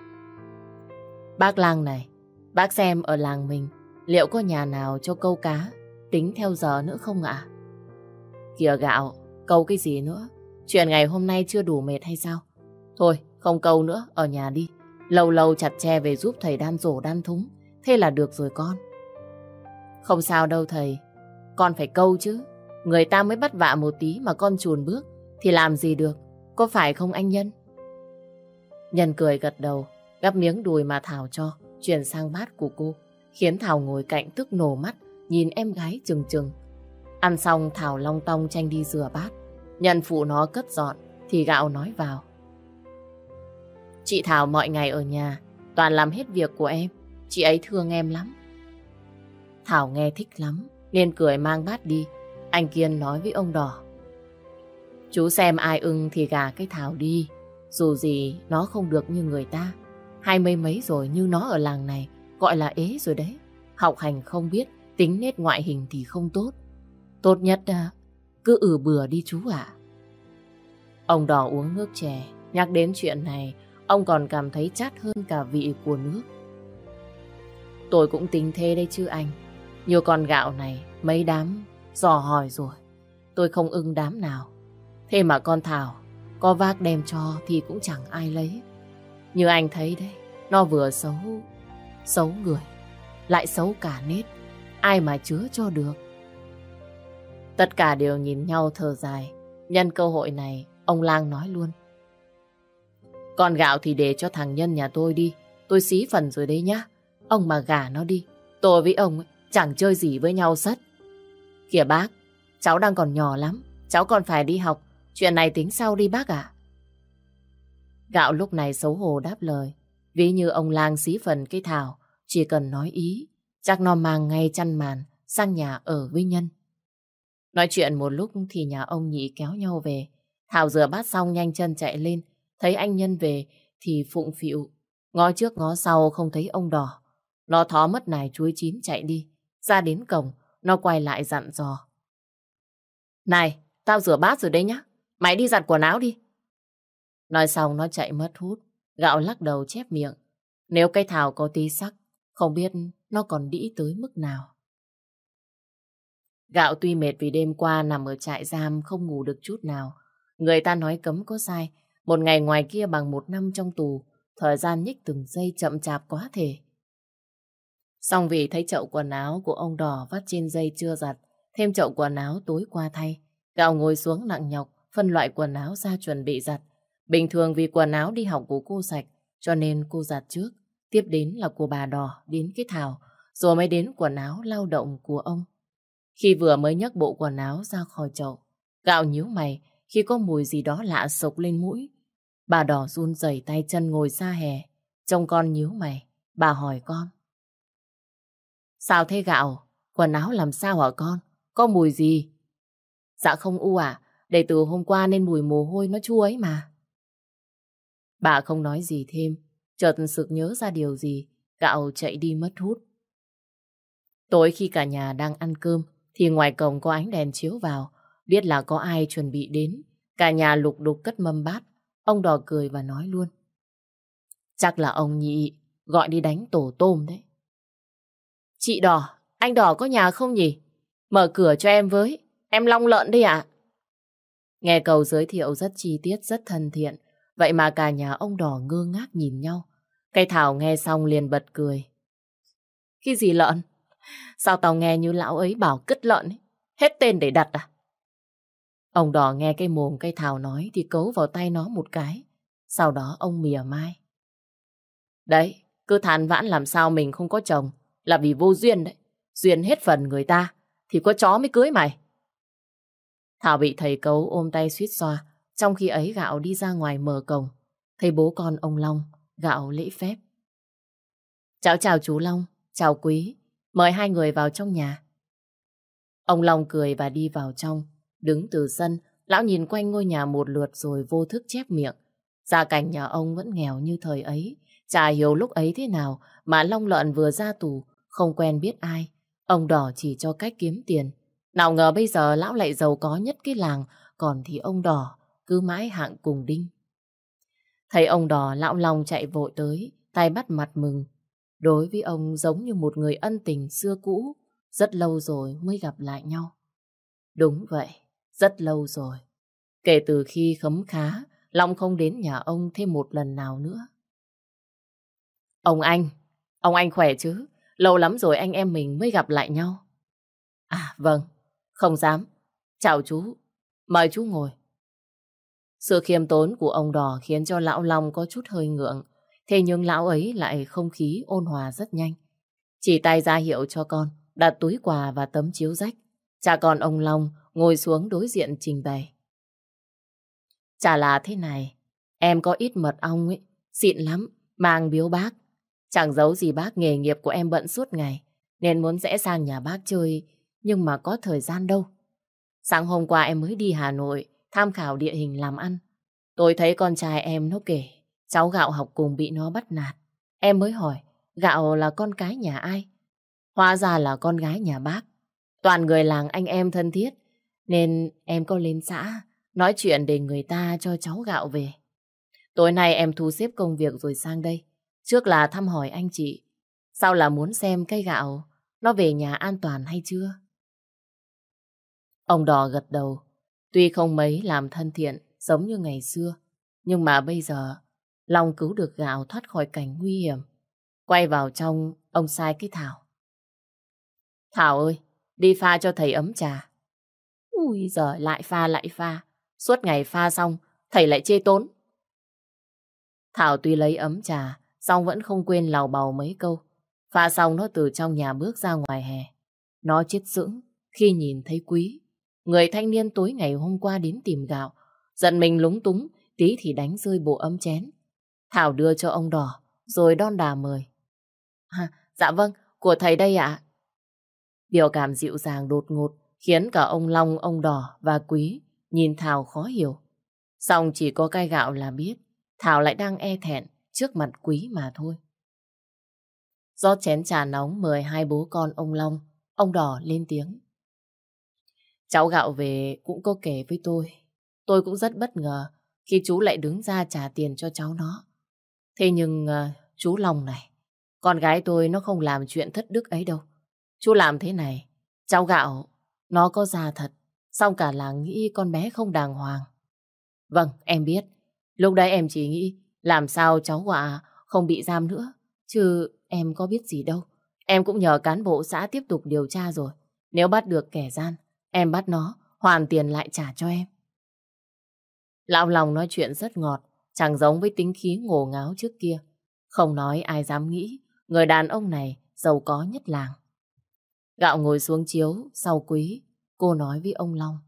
Bác Lang này, bác xem ở làng mình liệu có nhà nào cho câu cá tính theo giờ nữa không ạ? Kìa Gạo, câu cái gì nữa? Chuyện ngày hôm nay chưa đủ mệt hay sao? Thôi, không câu nữa, ở nhà đi. Lâu lâu chặt tre về giúp thầy đan rổ đan thúng, thế là được rồi con. Không sao đâu thầy, con phải câu chứ. Người ta mới bắt vạ một tí mà con chùn bước thì làm gì được, có phải không anh Nhân? Nhân cười gật đầu, gắp miếng đùi mà Thảo cho, chuyển sang bát của cô, khiến Thảo ngồi cạnh tức nổ mắt, nhìn em gái chừng chừng. Ăn xong Thảo long tong tranh đi rửa bát, Nhân phụ nó cất dọn, thì Gạo nói vào. Chị Thảo mọi ngày ở nhà, toàn làm hết việc của em, chị ấy thương em lắm. Thảo nghe thích lắm, nên cười mang bát đi. Anh Kiên nói với ông Đỏ. Chú xem ai ưng thì gả cái Thảo đi, dù gì nó không được như người ta. 20 mấy rồi như nó ở làng này, gọi là ế rồi đấy. Học hành không biết, tính nết ngoại hình thì không tốt. Tốt nhất cứ bừa đi chú ạ. Ông Đỏ uống nước chè, nhắc đến chuyện này, ông còn cảm thấy chát hơn cả vị của nước. Tôi cũng tính thế đấy chứ anh. Nhiều con Gạo này, mấy đám dò hỏi rồi, tôi không ưng đám nào. Thế mà con Thảo, có vác đem cho thì cũng chẳng ai lấy. Như anh thấy đấy, nó vừa xấu người, lại xấu cả nết, ai mà chứa cho được. Tất cả đều nhìn nhau thở dài. Nhân cơ hội này, ông Lang nói luôn. Con Gạo thì để cho thằng Nhân nhà tôi đi, tôi xí phần rồi đấy nhá. Ông mà gả nó đi, tôi với ông chẳng chơi gì với nhau sất. Kìa bác, cháu đang còn nhỏ lắm, cháu còn phải đi học, chuyện này tính sau đi bác ạ. Gạo lúc này xấu hổ đáp lời, ví như ông Lang xí phần cái Thảo, chỉ cần nói ý, chắc nó mang ngay chăn màn sang nhà ở với Nhân. Nói chuyện một lúc thì nhà ông Nhị kéo nhau về. Thảo rửa bát xong nhanh chân chạy lên, thấy anh Nhân về thì phụng phịu, ngó trước ngó sau không thấy ông Đỏ. Nó thó mất nải chuối chín chạy đi, ra đến cổng, nó quay lại dặn dò. Này, tao rửa bát rồi đấy nhá. Mày đi giặt quần áo đi. Nói xong nó chạy mất hút. Gạo lắc đầu chép miệng. Nếu cái Thảo có tí sắc, không biết nó còn đĩ tới mức nào. Gạo tuy mệt vì đêm qua nằm ở trại giam không ngủ được chút nào. Người ta nói cấm có sai. Một ngày ngoài kia bằng 1 năm trong tù. Thời gian nhích từng giây chậm chạp quá thể. Xong vì thấy chậu quần áo của ông Đỏ vắt trên dây chưa giặt, thêm chậu quần áo tối qua thay. Gạo ngồi xuống nặng nhọc, phân loại quần áo ra chuẩn bị giặt. Bình thường vì quần áo đi học của cô sạch, cho nên cô giặt trước. Tiếp đến là của bà Đỏ, đến cái Thảo, rồi mới đến quần áo lao động của ông. Khi vừa mới nhấc bộ quần áo ra khỏi chậu, Gạo nhíu mày khi có mùi gì đó lạ sộc lên mũi. Bà Đỏ run rẩy tay chân ngồi ra hè. Trông con nhíu mày, bà hỏi con. Sao thế Gạo? Quần áo làm sao hả con? Có mùi gì? Dạ không U à, để từ hôm qua nên mùi mồ hôi nó chua ấy mà. Bà không nói gì thêm, chợt sực nhớ ra điều gì, Gạo chạy đi mất hút. Tối khi cả nhà đang ăn cơm, thì ngoài cổng có ánh đèn chiếu vào, biết là có ai chuẩn bị đến. Cả nhà lục đục cất mâm bát, ông Đỏ cười và nói luôn. Chắc là ông Nhị gọi đi đánh tổ tôm đấy. Chị Đỏ, anh Đỏ có nhà không nhỉ? Mở cửa cho em với, em long lợn đây ạ. Nghe cậu giới thiệu rất chi tiết, rất thân thiện. Vậy mà cả nhà ông Đỏ ngơ ngác nhìn nhau. Cây Thảo nghe xong liền bật cười. Cái gì lợn? Sao tao nghe như lão ấy bảo cứt lợn ấy? Hết tên để đặt à? Ông Đỏ nghe cái mồm cây Thảo nói thì cấu vào tay nó một cái. Sau đó ông mỉa mai. Đấy, cứ than vãn làm sao mình không có chồng là vì vô duyên đấy. Duyên hết phần người ta thì có chó mới cưới mày. Thảo bị thầy cấu ôm tay suýt xoa. Trong khi ấy Gạo đi ra ngoài mở cổng. Thấy bố con ông Long, Gạo lễ phép. Cháu chào chú Long, chào Quý. Mời hai người vào trong nhà. Ông Long cười và đi vào trong. Đứng từ sân, lão nhìn quanh ngôi nhà một lượt rồi vô thức chép miệng. Gia cảnh nhà ông vẫn nghèo như thời ấy. Chả hiểu lúc ấy thế nào mà Long Lợn vừa ra tù, không quen biết ai. Ông Đỏ chỉ cho cách kiếm tiền. Nào ngờ bây giờ lão lại giàu có nhất cái làng, còn thì ông Đỏ cứ mãi hạng cùng đinh. Thấy ông Đỏ, lão Long chạy vội tới, tay bắt mặt mừng. Đối với ông giống như một người ân tình xưa cũ, rất lâu rồi mới gặp lại nhau. Đúng vậy, rất lâu rồi. Kể từ khi khấm khá, Long không đến nhà ông thêm một lần nào nữa. Ông anh khỏe chứ? Lâu lắm rồi anh em mình mới gặp lại nhau. À vâng, không dám. Chào chú, mời chú ngồi. Sự khiêm tốn của ông Đỏ khiến cho lão Long có chút hơi ngượng. Thế nhưng lão ấy lại không khí ôn hòa rất nhanh. Chỉ tay ra hiệu cho con, đặt túi quà và tấm chiếu rách. Cha con ông Long ngồi xuống đối diện trình bày. Chả là thế này, em có ít mật ong ấy, xịn lắm, mang biếu bác. Chẳng giấu gì bác, nghề nghiệp của em bận suốt ngày, nên muốn rẽ sang nhà bác chơi, nhưng mà có thời gian đâu. Sáng hôm qua em mới đi Hà Nội, tham khảo địa hình làm ăn. Tôi thấy con trai em nó kể, cháu Gạo học cùng bị nó bắt nạt. Em mới hỏi, Gạo là con cái nhà ai? Hóa ra là con gái nhà bác. Toàn người làng anh em thân thiết, nên em có lên xã nói chuyện để người ta cho cháu Gạo về. Tối nay em thu xếp công việc rồi sang đây. Trước là thăm hỏi anh chị. Sau là muốn xem cây Gạo nó về nhà an toàn hay chưa. Ông Đỏ gật đầu. Tuy không mấy làm thân thiện giống như ngày xưa, nhưng mà bây giờ Long cứu được Gạo thoát khỏi cảnh nguy hiểm. Quay vào trong, ông sai cái Thảo. Thảo ơi, đi pha cho thầy ấm trà. Ui giời, lại pha lại pha. Suốt ngày pha xong, thầy lại chê tốn. Thảo tuy lấy ấm trà, xong vẫn không quên lào bào mấy câu. Pha xong nó từ trong nhà bước ra ngoài hè. Nó chết sững khi nhìn thấy Quý, người thanh niên tối ngày hôm qua đến tìm Gạo. Giận mình lúng túng, tí thì đánh rơi bộ ấm chén. Thảo đưa cho ông Đỏ, rồi đon đà mời. Dạ vâng, của thầy đây ạ. Biểu cảm dịu dàng đột ngột khiến cả ông Long, ông Đỏ và Quý nhìn Thảo khó hiểu. Xong chỉ có cái Gạo là biết Thảo lại đang e thẹn trước mặt Quý mà thôi. Rót chén trà nóng mời hai bố con ông Long, ông Đỏ lên tiếng. Cháu Gạo về cũng có kể với tôi. Tôi cũng rất bất ngờ khi chú lại đứng ra trả tiền cho cháu nó. Thế nhưng chú Long này, con gái tôi nó không làm chuyện thất đức ấy đâu. Chú làm thế này, cháu Gạo nó có già thật, xong cả làng nghĩ con bé không đàng hoàng. Vâng, em biết. Lúc đấy em chỉ nghĩ làm sao cháu Họa không bị giam nữa. Chứ em có biết gì đâu. Em cũng nhờ cán bộ xã tiếp tục điều tra rồi. Nếu bắt được kẻ gian, em bắt nó, hoàn tiền lại trả cho em. Lão Long nói chuyện rất ngọt, chẳng giống với tính khí ngổ ngáo trước kia. Không nói ai dám nghĩ, người đàn ông này giàu có nhất làng. Gạo ngồi xuống chiếu, sau Quý, cô nói với ông Long.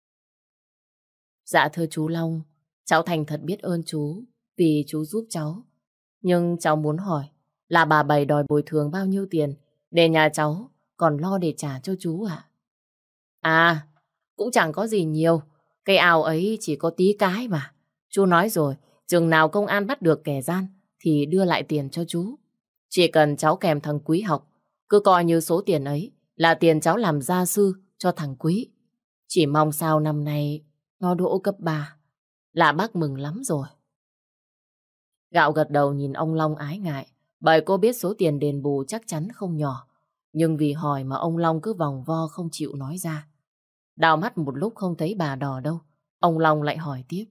Dạ thưa chú Long, cháu thành thật biết ơn chú vì chú giúp cháu. Nhưng cháu muốn hỏi là bà Bảy đòi bồi thường bao nhiêu tiền để nhà cháu còn lo để trả cho chú ạ? À, cũng chẳng có gì nhiều. Cây ào ấy chỉ có tí cái mà. Chú nói rồi, chừng nào công an bắt được kẻ gian thì đưa lại tiền cho chú. Chỉ cần cháu kèm thằng Quý học, cứ coi như số tiền ấy là tiền cháu làm gia sư cho thằng Quý. Chỉ mong sao năm nay nó đỗ cấp 3 là bác mừng lắm rồi. Gạo gật đầu nhìn ông Long ái ngại, bởi cô biết số tiền đền bù chắc chắn không nhỏ. Nhưng vì hỏi mà ông Long cứ vòng vo không chịu nói ra. Đào mắt một lúc không thấy bà Đò đâu, ông Long lại hỏi tiếp.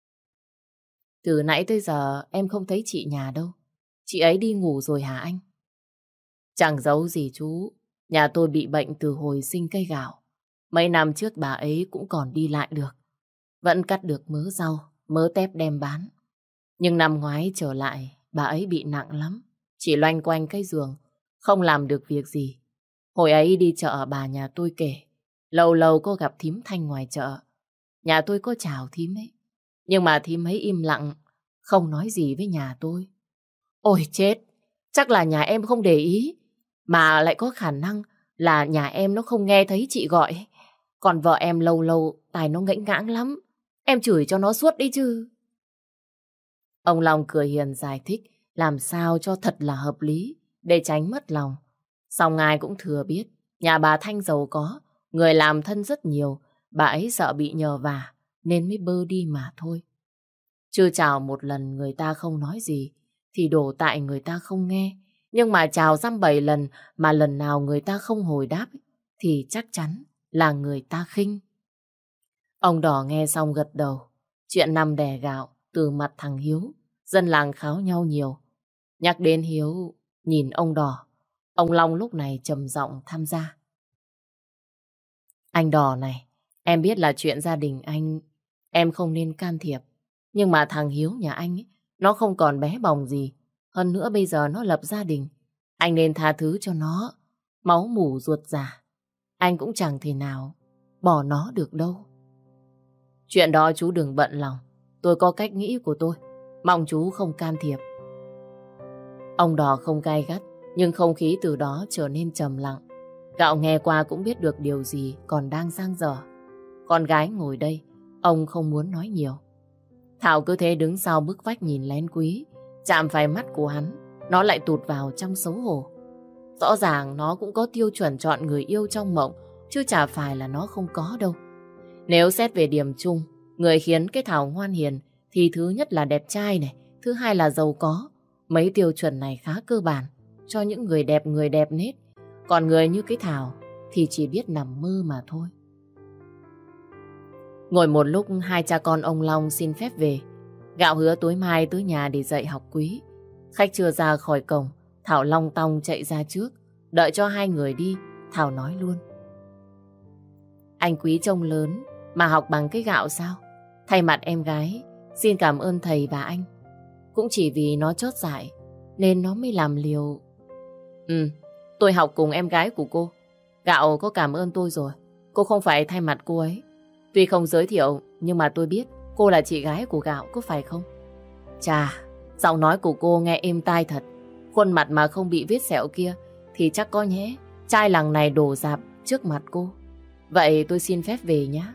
Từ nãy tới giờ em không thấy chị nhà đâu. Chị ấy đi ngủ rồi hả anh? Chẳng giấu gì chú, nhà tôi bị bệnh từ hồi sinh cây gạo. Mấy năm trước bà ấy cũng còn đi lại được. Vẫn cắt được mớ rau, mớ tép đem bán. Nhưng năm ngoái trở lại, bà ấy bị nặng lắm. Chỉ loanh quanh cái giường, không làm được việc gì. Hồi ấy đi chợ bà nhà tôi kể, lâu lâu có gặp thím Thanh ngoài chợ. Nhà tôi có chào thím ấy. Nhưng mà thím ấy im lặng, không nói gì với nhà tôi. Ôi chết, chắc là nhà em không để ý. Mà lại có khả năng là nhà em nó không nghe thấy chị gọi. Còn vợ em lâu lâu tài nó ngãnh ngãng lắm. Em chửi cho nó suốt đi chứ. Ông Long cười hiền giải thích làm sao cho thật là hợp lý để tránh mất lòng. Xong ai cũng thừa biết nhà bà Thanh giàu có, người làm thân rất nhiều, bà ấy sợ bị nhờ vả nên mới bơ đi mà thôi. Chưa chào một lần người ta không nói gì thì đổ tại người ta không nghe. Nhưng mà chào dăm 7 lần mà lần nào người ta không hồi đáp thì chắc chắn là người ta khinh. Ông Đỏ nghe xong gật đầu. Chuyện nằm đẻ gạo từ mặt thằng Hiếu, dân làng kháo nhau nhiều. Nhắc đến Hiếu, nhìn ông Đỏ, ông Long lúc này trầm giọng tham gia. Anh Đỏ này, em biết là chuyện gia đình anh, em không nên can thiệp. Nhưng mà thằng Hiếu nhà anh ấy, nó không còn bé bỏng gì. Hơn nữa bây giờ nó lập gia đình. Anh nên tha thứ cho nó. Máu mủ ruột già. Anh cũng chẳng thể nào bỏ nó được đâu. Chuyện đó chú đừng bận lòng. Tôi có cách nghĩ của tôi. Mong chú không can thiệp. Ông Đỏ không gay gắt, nhưng không khí từ đó trở nên trầm lặng. Gạo nghe qua cũng biết được điều gì còn đang dang dở. Con gái ngồi đây, ông không muốn nói nhiều. Thảo cứ thế đứng sau bức vách nhìn lén Quý. Chạm phải mắt của hắn, nó lại tụt vào trong xấu hổ. Rõ ràng nó cũng có tiêu chuẩn chọn người yêu trong mộng, chứ chả phải là nó không có đâu. Nếu xét về điểm chung, người khiến cái Thảo ngoan hiền thì thứ nhất là đẹp trai này, thứ hai là giàu có. Mấy tiêu chuẩn này khá cơ bản cho những người đẹp nết. Còn người như cái Thảo thì chỉ biết nằm mơ mà thôi. Ngồi một lúc hai cha con ông Long xin phép về. Gạo hứa tối mai tới nhà để dạy học Quý. Khách chưa ra khỏi cổng, Thảo long tong chạy ra trước. Đợi cho hai người đi, Thảo nói luôn. Anh Quý trông lớn mà học bằng cái Gạo sao? Thay mặt em gái, xin cảm ơn thầy và anh. Cũng chỉ vì nó chót dại nên nó mới làm liều. Tôi học cùng em gái của cô. Gạo có cảm ơn tôi rồi. Cô không phải thay mặt cô ấy. Tuy không giới thiệu nhưng mà tôi biết cô là chị gái của Gạo, có phải không? Chà, giọng nói của cô nghe êm tai thật. Khuôn mặt mà không bị vết sẹo kia thì chắc có nhẽ trai làng này đổ rạp trước mặt cô. Vậy tôi xin phép về nhé.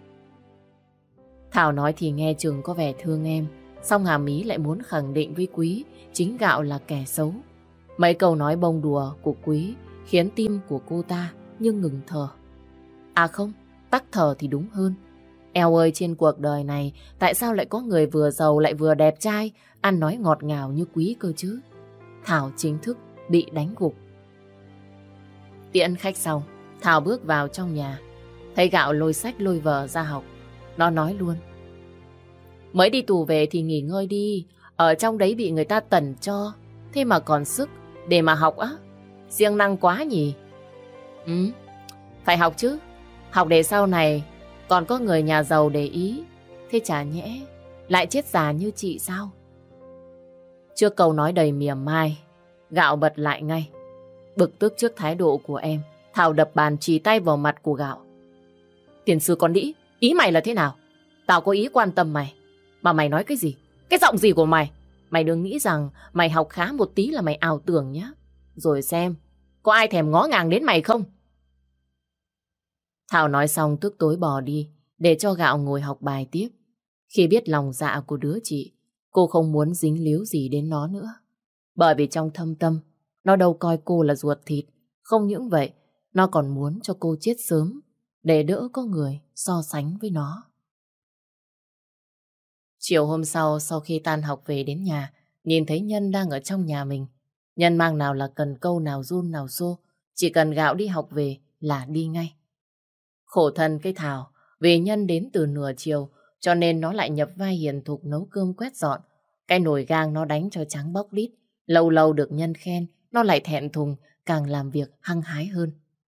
Thảo nói thì nghe chừng có vẻ thương em, song hàm ý lại muốn khẳng định với Quý chính Gạo là kẻ xấu. Mấy câu nói bông đùa của Quý khiến tim của cô ta như ngừng thở. À không, tắc thở thì đúng hơn. Eo ơi, trên cuộc đời này tại sao lại có người vừa giàu lại vừa đẹp trai, ăn nói ngọt ngào như Quý cơ chứ? Thảo chính thức bị đánh gục. Tiễn khách xong, Thảo bước vào trong nhà. Thấy Gạo lôi sách lôi vở ra học. Nó nói luôn: mới đi tù về thì nghỉ ngơi đi. Ở trong đấy bị người ta tẩn cho, thế mà còn sức để mà học á? Siêng năng quá nhỉ? Ừ, phải học chứ. Học để sau này còn có người nhà giàu để ý. Thế chả nhẽ lại chết già như chị sao? Trước câu nói đầy mỉa mai, Gạo bật lại ngay. Bực tức trước thái độ của em, Thảo đập bàn chì tay vào mặt của Gạo. Tiền sư con đĩ, ý mày là thế nào? Tao có ý quan tâm mày, mà mày nói cái gì? Cái giọng gì của mày? Mày đừng nghĩ rằng mày học khá một tí là mày ảo tưởng nhá. Rồi xem, có ai thèm ngó ngàng đến mày không? Thảo nói xong tức tối bỏ đi, để cho Gạo ngồi học bài tiếp. Khi biết lòng dạ của đứa chị, cô không muốn dính líu gì đến nó nữa. Bởi vì trong thâm tâm, nó đâu coi cô là ruột thịt. Không những vậy, nó còn muốn cho cô chết sớm, để đỡ có người so sánh với nó. Chiều hôm sau khi tan học về đến nhà, nhìn thấy Nhân đang ở trong nhà mình. Nhân mang nào là cần câu, nào run, nào xô. Chỉ cần Gạo đi học về là đi ngay. Khổ thân cái Thảo, vì Nhân đến từ nửa chiều, cho nên nó lại nhập vai hiền thục nấu cơm quét dọn. Cái nồi gang nó đánh cho trắng bóc đít. Lâu lâu được Nhân khen, nó lại thẹn thùng, càng làm việc hăng hái hơn.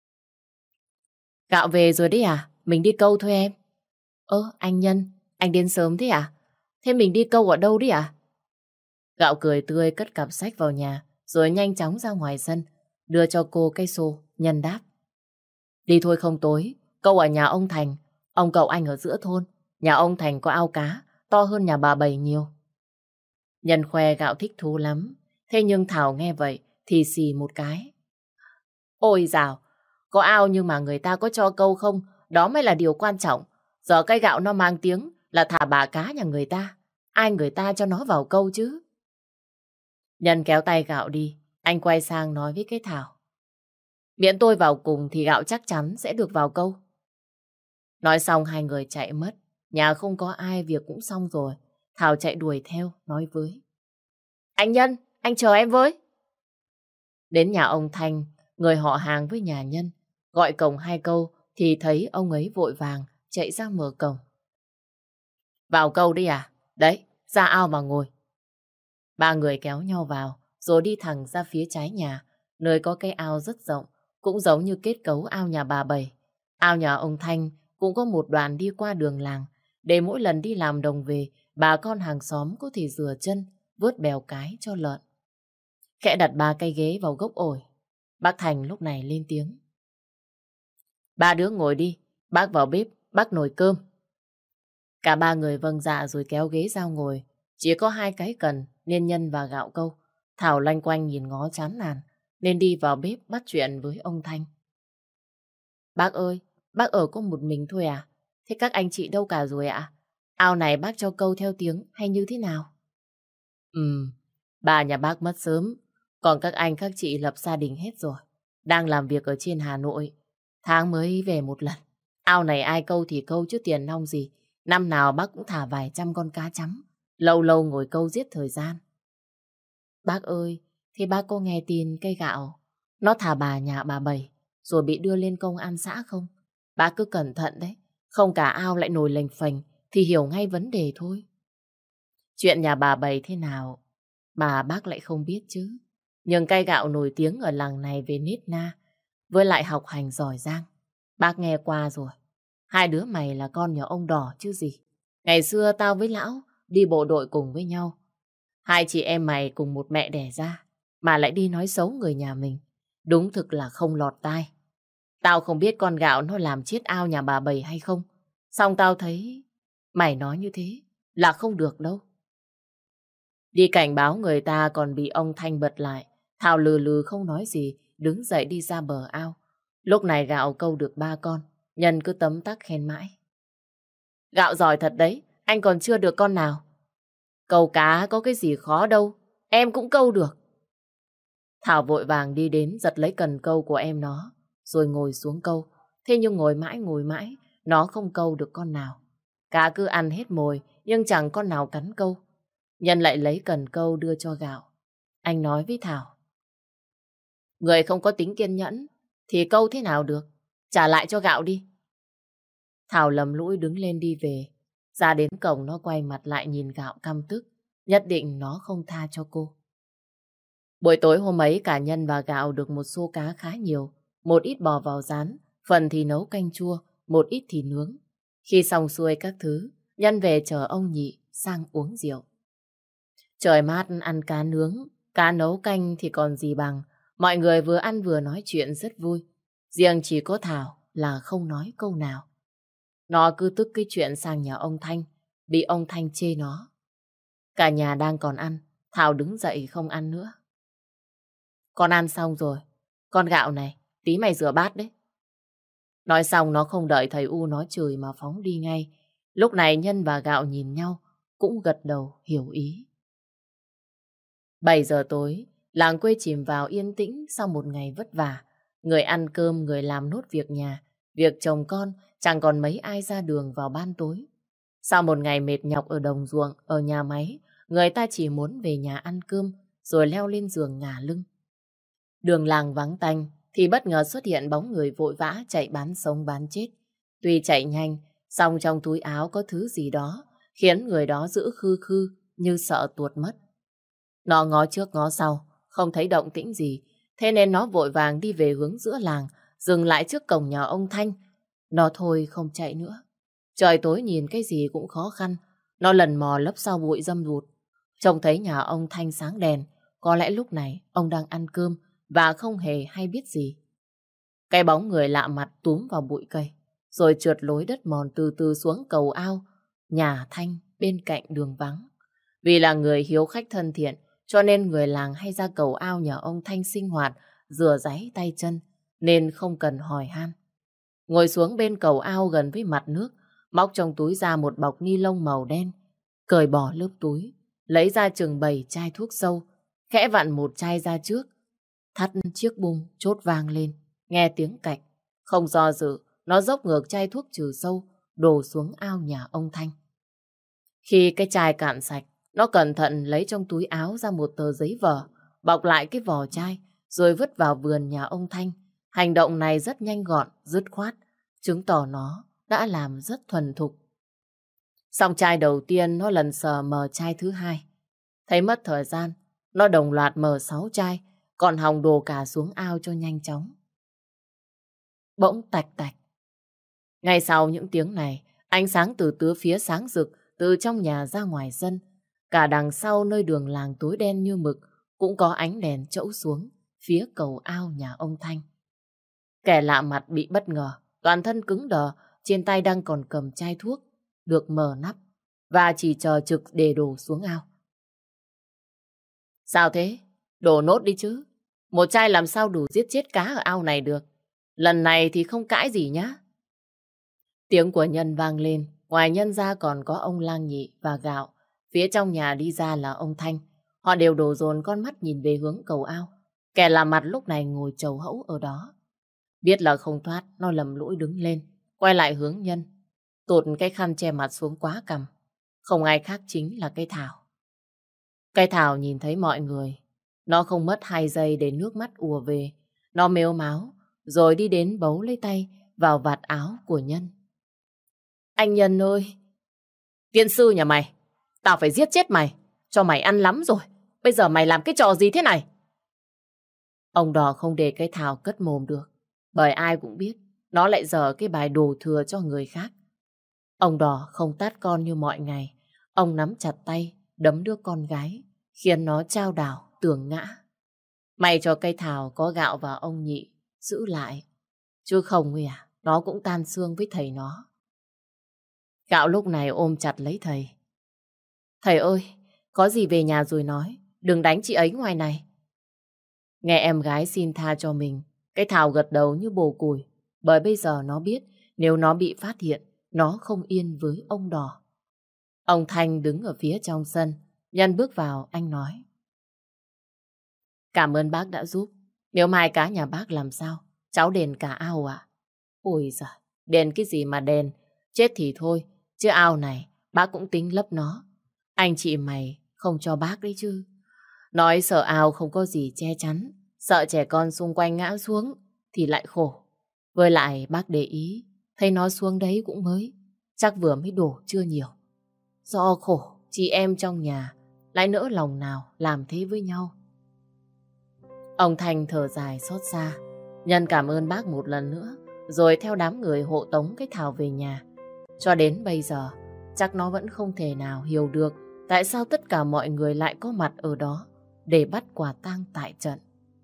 Gạo về rồi đấy à? Mình đi câu thôi em. Anh Nhân, anh đến sớm thế à? Thế mình đi câu ở đâu đấy à? Gạo cười tươi cất cặp sách vào nhà, rồi nhanh chóng ra ngoài sân, đưa cho cô cây xô. Nhân đáp: đi thôi không tối, câu ở nhà ông Thành. Ông cậu anh ở giữa thôn. Nhà ông Thành có ao cá, to hơn nhà bà Bảy nhiều. Nhân khoe Gạo thích thú lắm. Thế nhưng Thảo nghe vậy thì xì một cái. Ôi dào, có ao nhưng mà người ta có cho câu không? Đó mới là điều quan trọng. Giờ cái Gạo nó mang tiếng là thả bà cá nhà người ta. Ai người ta cho nó vào câu chứ? Nhân kéo tay Gạo đi. Anh quay sang nói với cái Thảo: miễn tôi vào cùng thì Gạo chắc chắn sẽ được vào câu. Nói xong hai người chạy mất. Nhà không có ai, việc cũng xong rồi. Thảo chạy đuổi theo, nói với: anh Nhân, anh chờ em với. Đến nhà ông Thanh, người họ hàng với nhà Nhân, gọi cổng hai câu thì thấy ông ấy vội vàng chạy ra mở cổng. Vào câu đi à? Đấy, ra ao mà ngồi. Ba người kéo nhau vào, rồi đi thẳng ra phía trái nhà, nơi có cái ao rất rộng, cũng giống như kết cấu ao nhà bà Bảy. Ao nhà ông Thanh cũng có một đoạn đi qua đường làng, để mỗi lần đi làm đồng về, bà con hàng xóm có thể rửa chân, vớt bèo cái cho lợn. Khẽ đặt ba cây ghế vào gốc ổi, bác Thành lúc này lên tiếng: ba đứa ngồi đi, bác vào bếp, bác nồi cơm. Cả ba người vâng dạ rồi kéo ghế ra ngồi. Chỉ có hai cái cần nên Nhân và Gạo câu. Thảo loanh quanh nhìn ngó chán nản nên đi vào bếp bắt chuyện với ông Thanh. Bác ơi, bác ở có một mình thôi à? Thế các anh chị đâu cả rồi ạ? Ao này bác cho câu theo tiếng hay như thế nào? Bà nhà bác mất sớm, còn các anh các chị lập gia đình hết rồi. Đang làm việc ở trên Hà Nội, tháng mới về một lần. Ao này ai câu thì câu chứ tiền nong gì. Năm nào bác cũng thả vài trăm con cá chấm. Lâu lâu ngồi câu giết thời gian. Bác ơi, thế bác có nghe tin cây Gạo nó thả bà nhà bà Bảy rồi bị đưa lên công an xã không? Bác cứ cẩn thận đấy. Không cả ao lại nổi lềnh phềnh thì hiểu ngay vấn đề thôi. Chuyện nhà bà Bảy thế nào mà bác lại không biết chứ. Nhưng cây Gạo nổi tiếng ở làng này về nết na, với lại học hành giỏi giang. Bác nghe qua rồi. Hai đứa mày là con nhà ông Đỏ chứ gì. Ngày xưa tao với lão đi bộ đội cùng với nhau. Hai chị em mày cùng một mẹ đẻ ra, mà lại đi nói xấu người nhà mình. Đúng thực là không lọt tai. Tao không biết con Gạo nó làm chết ao nhà bà Bảy hay không. Xong tao thấy mày nói như thế là không được đâu. Đi cảnh báo người ta còn bị ông Thanh bật lại. Thảo lừ lừ không nói gì, đứng dậy đi ra bờ ao. Lúc này Gạo câu được 3 con, Nhân cứ tấm tắc khen mãi. Gạo giỏi thật đấy, anh còn chưa được con nào. Câu cá có cái gì khó đâu, em cũng câu được. Thảo vội vàng đi đến giật lấy cần câu của em nó, rồi ngồi xuống câu. Thế nhưng ngồi mãi, nó không câu được con nào. Cá cứ ăn hết mồi, nhưng chẳng con nào cắn câu. Nhân lại lấy cần câu đưa cho Gạo. Anh nói với Thảo. Người không có tính kiên nhẫn, thì câu thế nào được? Trả lại cho Gạo đi. Thảo lầm lũi đứng lên đi về. Ra đến cổng nó quay mặt lại nhìn Gạo căm tức. Nhất định nó không tha cho cô. Buổi tối hôm ấy cả Nhân và Gạo được một xô cá khá nhiều. Một ít bò vào rán, phần thì nấu canh chua, một ít thì nướng. Khi xong xuôi các thứ, Nhân về chờ ông Nhị sang uống rượu. Trời mát ăn cá nướng, cá nấu canh thì còn gì bằng. Mọi người vừa ăn vừa nói chuyện rất vui. Riêng chỉ có Thảo là không nói câu nào. Nó cứ tức cái chuyện sang nhà ông Thanh, bị ông Thanh chê nó. Cả nhà đang còn ăn, Thảo đứng dậy không ăn nữa. Con ăn xong rồi, con Gạo này, tí mày rửa bát đấy. Nói xong nó không đợi thầy U nói chửi mà phóng đi ngay. Lúc này Nhân và Gạo nhìn nhau, cũng gật đầu hiểu ý. 7 giờ tối, làng quê chìm vào yên tĩnh sau một ngày vất vả. Người ăn cơm, người làm nốt việc nhà, việc chồng con, chẳng còn mấy ai ra đường vào ban tối. Sau một ngày mệt nhọc ở đồng ruộng, ở nhà máy, người ta chỉ muốn về nhà ăn cơm, rồi leo lên giường ngả lưng. Đường làng vắng tanh, thì bất ngờ xuất hiện bóng người vội vã chạy bán sống bán chết. Tuy chạy nhanh, song trong túi áo có thứ gì đó, khiến người đó giữ khư khư như sợ tuột mất. Nó ngó trước ngó sau, không thấy động tĩnh gì, thế nên nó vội vàng đi về hướng giữa làng, dừng lại trước cổng nhà ông Thanh. Nó thôi không chạy nữa. Trời tối nhìn cái gì cũng khó khăn, nó lần mò lấp sau bụi râm rụt. Trông thấy nhà ông Thanh sáng đèn, có lẽ lúc này ông đang ăn cơm và không hề hay biết gì. Cái bóng người lạ mặt túm vào bụi cây, rồi trượt lối đất mòn từ từ xuống cầu ao, nhà Thanh bên cạnh đường vắng. Vì là người hiếu khách thân thiện, cho nên người làng hay ra cầu ao nhà ông Thanh sinh hoạt, rửa ráy tay chân, nên không cần hỏi han. Ngồi xuống bên cầu ao gần với mặt nước, móc trong túi ra một bọc ni lông màu đen, cởi bỏ lớp túi, lấy ra chừng 7 chai thuốc sâu, khẽ vặn một chai ra trước, thắt chiếc bung chốt vang lên, nghe tiếng cạch, không do dự, nó dốc ngược chai thuốc trừ sâu, đổ xuống ao nhà ông Thanh. Khi cái chai cạn sạch, nó cẩn thận lấy trong túi áo ra một tờ giấy vở, bọc lại cái vỏ chai, rồi vứt vào vườn nhà ông Thanh. Hành động này rất nhanh gọn, dứt khoát, chứng tỏ nó đã làm rất thuần thục. Xong chai đầu tiên, nó lần sờ mở chai thứ hai. Thấy mất thời gian, nó đồng loạt mở 6 chai, còn hòng đổ cả xuống ao cho nhanh chóng. Bỗng tạch tạch. Ngay sau những tiếng này, ánh sáng từ tứ phía sáng rực, từ trong nhà ra ngoài sân. Cả đằng sau nơi đường làng tối đen như mực, cũng có ánh đèn trẫu xuống phía cầu ao nhà ông Thanh. Kẻ lạ mặt bị bất ngờ, toàn thân cứng đờ, trên tay đang còn cầm chai thuốc, được mở nắp, và chỉ chờ trực để đổ xuống ao. Sao thế? Đổ nốt đi chứ. Một chai làm sao đủ giết chết cá ở ao này được. Lần này thì không cãi gì nhá. Tiếng của Nhân vang lên, ngoài Nhân ra còn có ông Lang Nhị và Gạo. Phía trong nhà đi ra là ông Thanh. Họ đều đổ dồn con mắt nhìn về hướng cầu ao. Kẻ lạ mặt lúc này ngồi chầu hẫu ở đó. Biết là không thoát, nó lầm lũi đứng lên, quay lại hướng Nhân, tụt cái khăn che mặt xuống quá cằm. Không ai khác chính là cây Thảo. Cây Thảo nhìn thấy mọi người, nó không mất 2 giây để nước mắt ùa về. Nó mếu máo, rồi đi đến bấu lấy tay vào vạt áo của Nhân. Anh Nhân ơi! Tiên sư nhà mày! Tao phải giết chết mày! Cho mày ăn lắm rồi! Bây giờ mày làm cái trò gì thế này? Ông Đỏ không để cái Thảo cất mồm được, bởi ai cũng biết nó lại dở cái bài đổ thừa cho người khác. Ông Đỏ không tát con như mọi ngày. Ông nắm chặt tay, đấm đứa con gái, khiến nó chao đảo, tưởng ngã. May cho cây Thảo có Gạo và ông Nhị giữ lại. Chứ không nó cũng tan xương với thầy nó. Gạo lúc này ôm chặt lấy thầy. Thầy ơi, có gì về nhà rồi nói, đừng đánh chị ấy ngoài này. Nghe em gái xin tha cho mình, cái Thảo gật đầu như bồ củi. Bởi bây giờ nó biết nếu nó bị phát hiện, nó không yên với ông Đỏ. Ông Thanh đứng ở phía trong sân. Nhân bước vào, anh nói. Cảm ơn bác đã giúp. Nếu mai cá nhà bác làm sao, cháu đền cả ao ạ. Ôi giời, Đền cái gì mà đền, chết thì thôi, chứ ao này bác cũng tính lấp nó. Anh chị mày không cho bác đấy chứ. Nói sợ ao không có gì che chắn, sợ trẻ con xung quanh ngã xuống thì lại khổ. Với lại bác để ý, thấy nó xuống đấy cũng chắc vừa mới đổ chưa nhiều. Do khổ, chị em trong nhà lại nỡ lòng nào làm thế với nhau. Ông Thanh thở dài xót xa, Nhân cảm ơn bác một lần nữa, rồi theo đám người hộ tống cái Thảo về nhà. Cho đến bây giờ, chắc nó vẫn không thể nào hiểu được tại sao tất cả mọi người lại có mặt ở đó để bắt quả tang tại trận.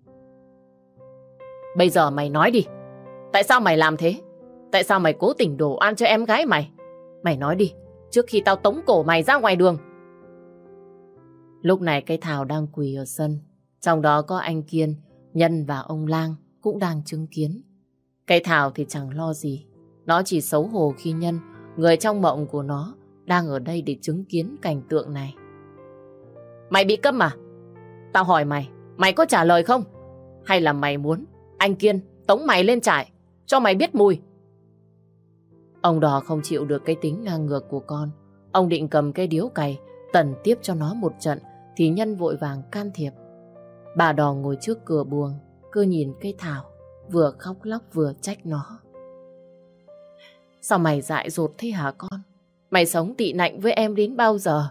Bây giờ mày nói đi, tại sao mày làm thế? Tại sao mày cố tình đổ oan cho em gái mày? Mày nói đi, trước khi tao tống cổ mày ra ngoài đường. Lúc này cái Thảo đang quỳ ở sân, trong đó có anh Kiên, Nhân và ông Lang cũng đang chứng kiến. Cái Thảo thì chẳng lo gì, nó chỉ xấu hổ khi Nhân, người trong mộng của nó, đang ở đây để chứng kiến cảnh tượng này. Mày bị câm à? Tao hỏi mày, mày có trả lời không? Hay là mày muốn anh Kiên tống mày lên trại, cho mày biết mùi? Ông Đò không chịu được cái tính ngang ngược của con. Ông định cầm cây điếu cày tẩn tiếp cho nó một trận, thì Nhân vội vàng can thiệp. Bà Đò ngồi trước cửa buồng, cứ nhìn cây Thảo, vừa khóc lóc vừa trách nó. Sao mày dại dột thế hả con? Mày sống tị nạnh với em đến bao giờ?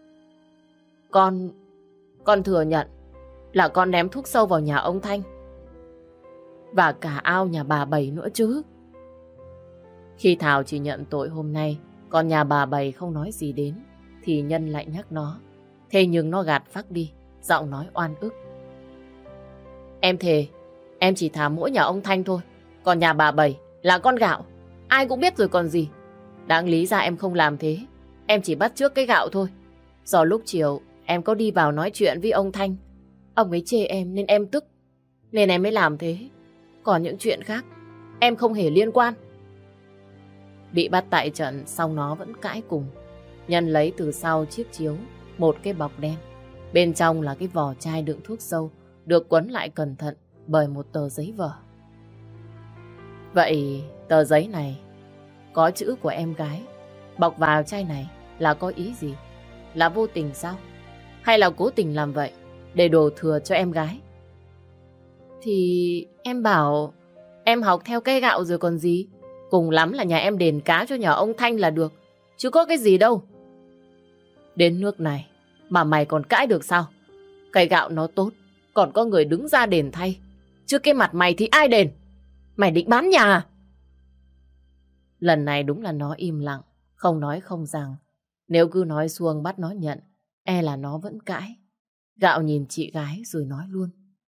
Con thừa nhận là con ném thuốc sâu vào nhà ông Thanh và cả ao nhà bà Bảy nữa chứ. Khi Thảo chỉ nhận tội hôm nay, còn nhà bà Bảy không nói gì đến, thì Nhân lại nhắc nó. Thế nhưng nó gạt phác đi, giọng nói oan ức. Em thề, em chỉ thả mỗi nhà ông Thanh thôi. Còn nhà bà Bảy là con gạo, ai cũng biết rồi còn gì. Đáng lý ra em không làm thế, em chỉ bắt chước cái gạo thôi. Do lúc chiều em có đi vào nói chuyện với ông Thanh, ông ấy chê em nên em tức, nên em mới làm thế. Còn những chuyện khác em không hề liên quan. Bị bắt tại trận xong nó vẫn cãi cùng. Nhân lấy từ sau chiếc chiếu một cái bọc đen. Bên trong là cái vỏ chai đựng thuốc sâu, được quấn lại cẩn thận bởi một tờ giấy vở. Vậy tờ giấy này có chữ của em gái bọc vào chai này là có ý gì? Là vô tình sao? Hay là cố tình làm vậy để đổ thừa cho em gái? Thì em bảo em học theo cây gạo rồi còn gì. Cùng lắm là nhà em đền cá cho nhà ông Thanh là được, chứ có cái gì đâu. Đến nước này mà mày còn cãi được sao? Cây gạo nó tốt, còn có người đứng ra đền thay, chứ cái mặt mày thì ai đền? Mày định bán nhà à? Lần này đúng là nó im lặng, không nói không rằng. Nếu cứ nói xuông bắt nó nhận, e là nó vẫn cãi. Gạo nhìn chị gái rồi nói luôn.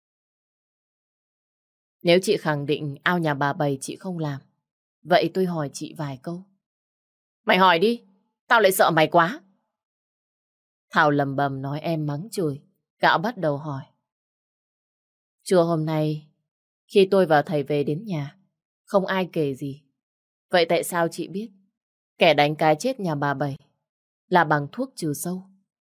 Nếu chị khẳng định ao nhà bà Bảy chị không làm, vậy tôi hỏi chị vài câu. Mày hỏi đi, tao lại sợ mày quá. Thảo lầm bầm nói em mắng chửi. Gạo bắt đầu hỏi. Trưa hôm nay, khi tôi và thầy về đến nhà, không ai kể gì. Vậy tại sao chị biết kẻ đánh cái chết nhà bà Bảy là bằng thuốc trừ sâu?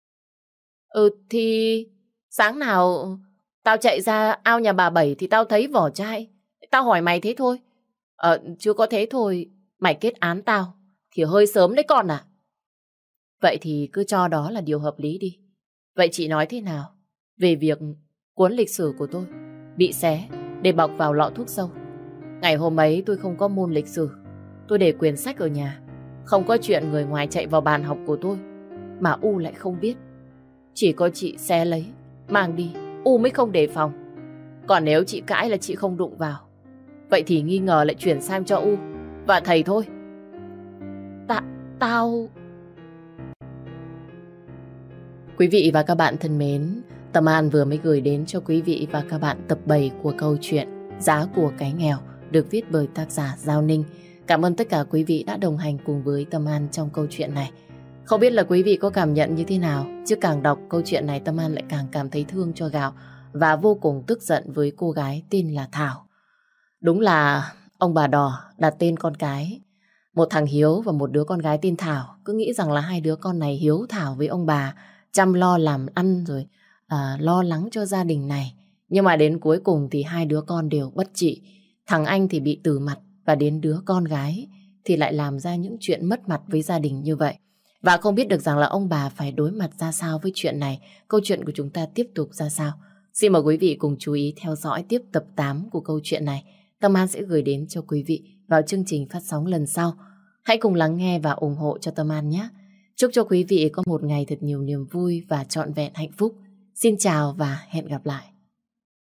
Thì sáng nào tao chạy ra ao nhà bà Bảy thì tao thấy vỏ chai. Tao hỏi mày thế thôi. Chưa có thế thôi, mày kết án tao thì hơi sớm đấy con à. Vậy thì cứ cho đó là điều hợp lý đi. Vậy chị nói thế nào về việc cuốn lịch sử của tôi bị xé để bọc vào lọ thuốc sâu? Ngày hôm ấy tôi không có môn lịch sử, tôi để quyển sách ở nhà. Không có chuyện người ngoài chạy vào bàn học của tôi mà U lại không biết. Chỉ có chị xé lấy, mang đi, U mới không đề phòng. Còn nếu chị cãi là chị không đụng vào, vậy thì nghi ngờ lại chuyển sang cho U và thầy thôi. Tao... Quý vị và các bạn thân mến, Tâm An vừa mới gửi đến cho quý vị và các bạn tập 7 của câu chuyện Giá của cái nghèo được viết bởi tác giả Giao Ninh. Cảm ơn tất cả quý vị đã đồng hành cùng với Tâm An trong câu chuyện này. Không biết là quý vị có cảm nhận như thế nào, chứ càng đọc câu chuyện này Tâm An lại càng cảm thấy thương cho Gạo và vô cùng tức giận với cô gái tên là Thảo. Đúng là ông bà Đò đặt tên con cái, một thằng Hiếu và một đứa con gái tên Thảo, cứ nghĩ rằng là hai đứa con này hiếu thảo với ông bà, chăm lo làm ăn rồi lo lắng cho gia đình này. Nhưng mà đến cuối cùng thì hai đứa con đều bất trị. Thằng anh thì bị từ mặt và đến đứa con gái thì lại làm ra những chuyện mất mặt với gia đình như vậy. Và không biết được rằng là ông bà phải đối mặt ra sao với chuyện này. Câu chuyện của chúng ta tiếp tục ra sao? Xin mời quý vị cùng chú ý theo dõi tiếp tập 8 của câu chuyện này. Tâm An sẽ gửi đến cho quý vị vào chương trình phát sóng lần sau. Hãy cùng lắng nghe và ủng hộ cho Tâm An nhé. Chúc cho quý vị có một ngày thật nhiều niềm vui và trọn vẹn hạnh phúc. Xin chào và hẹn gặp lại.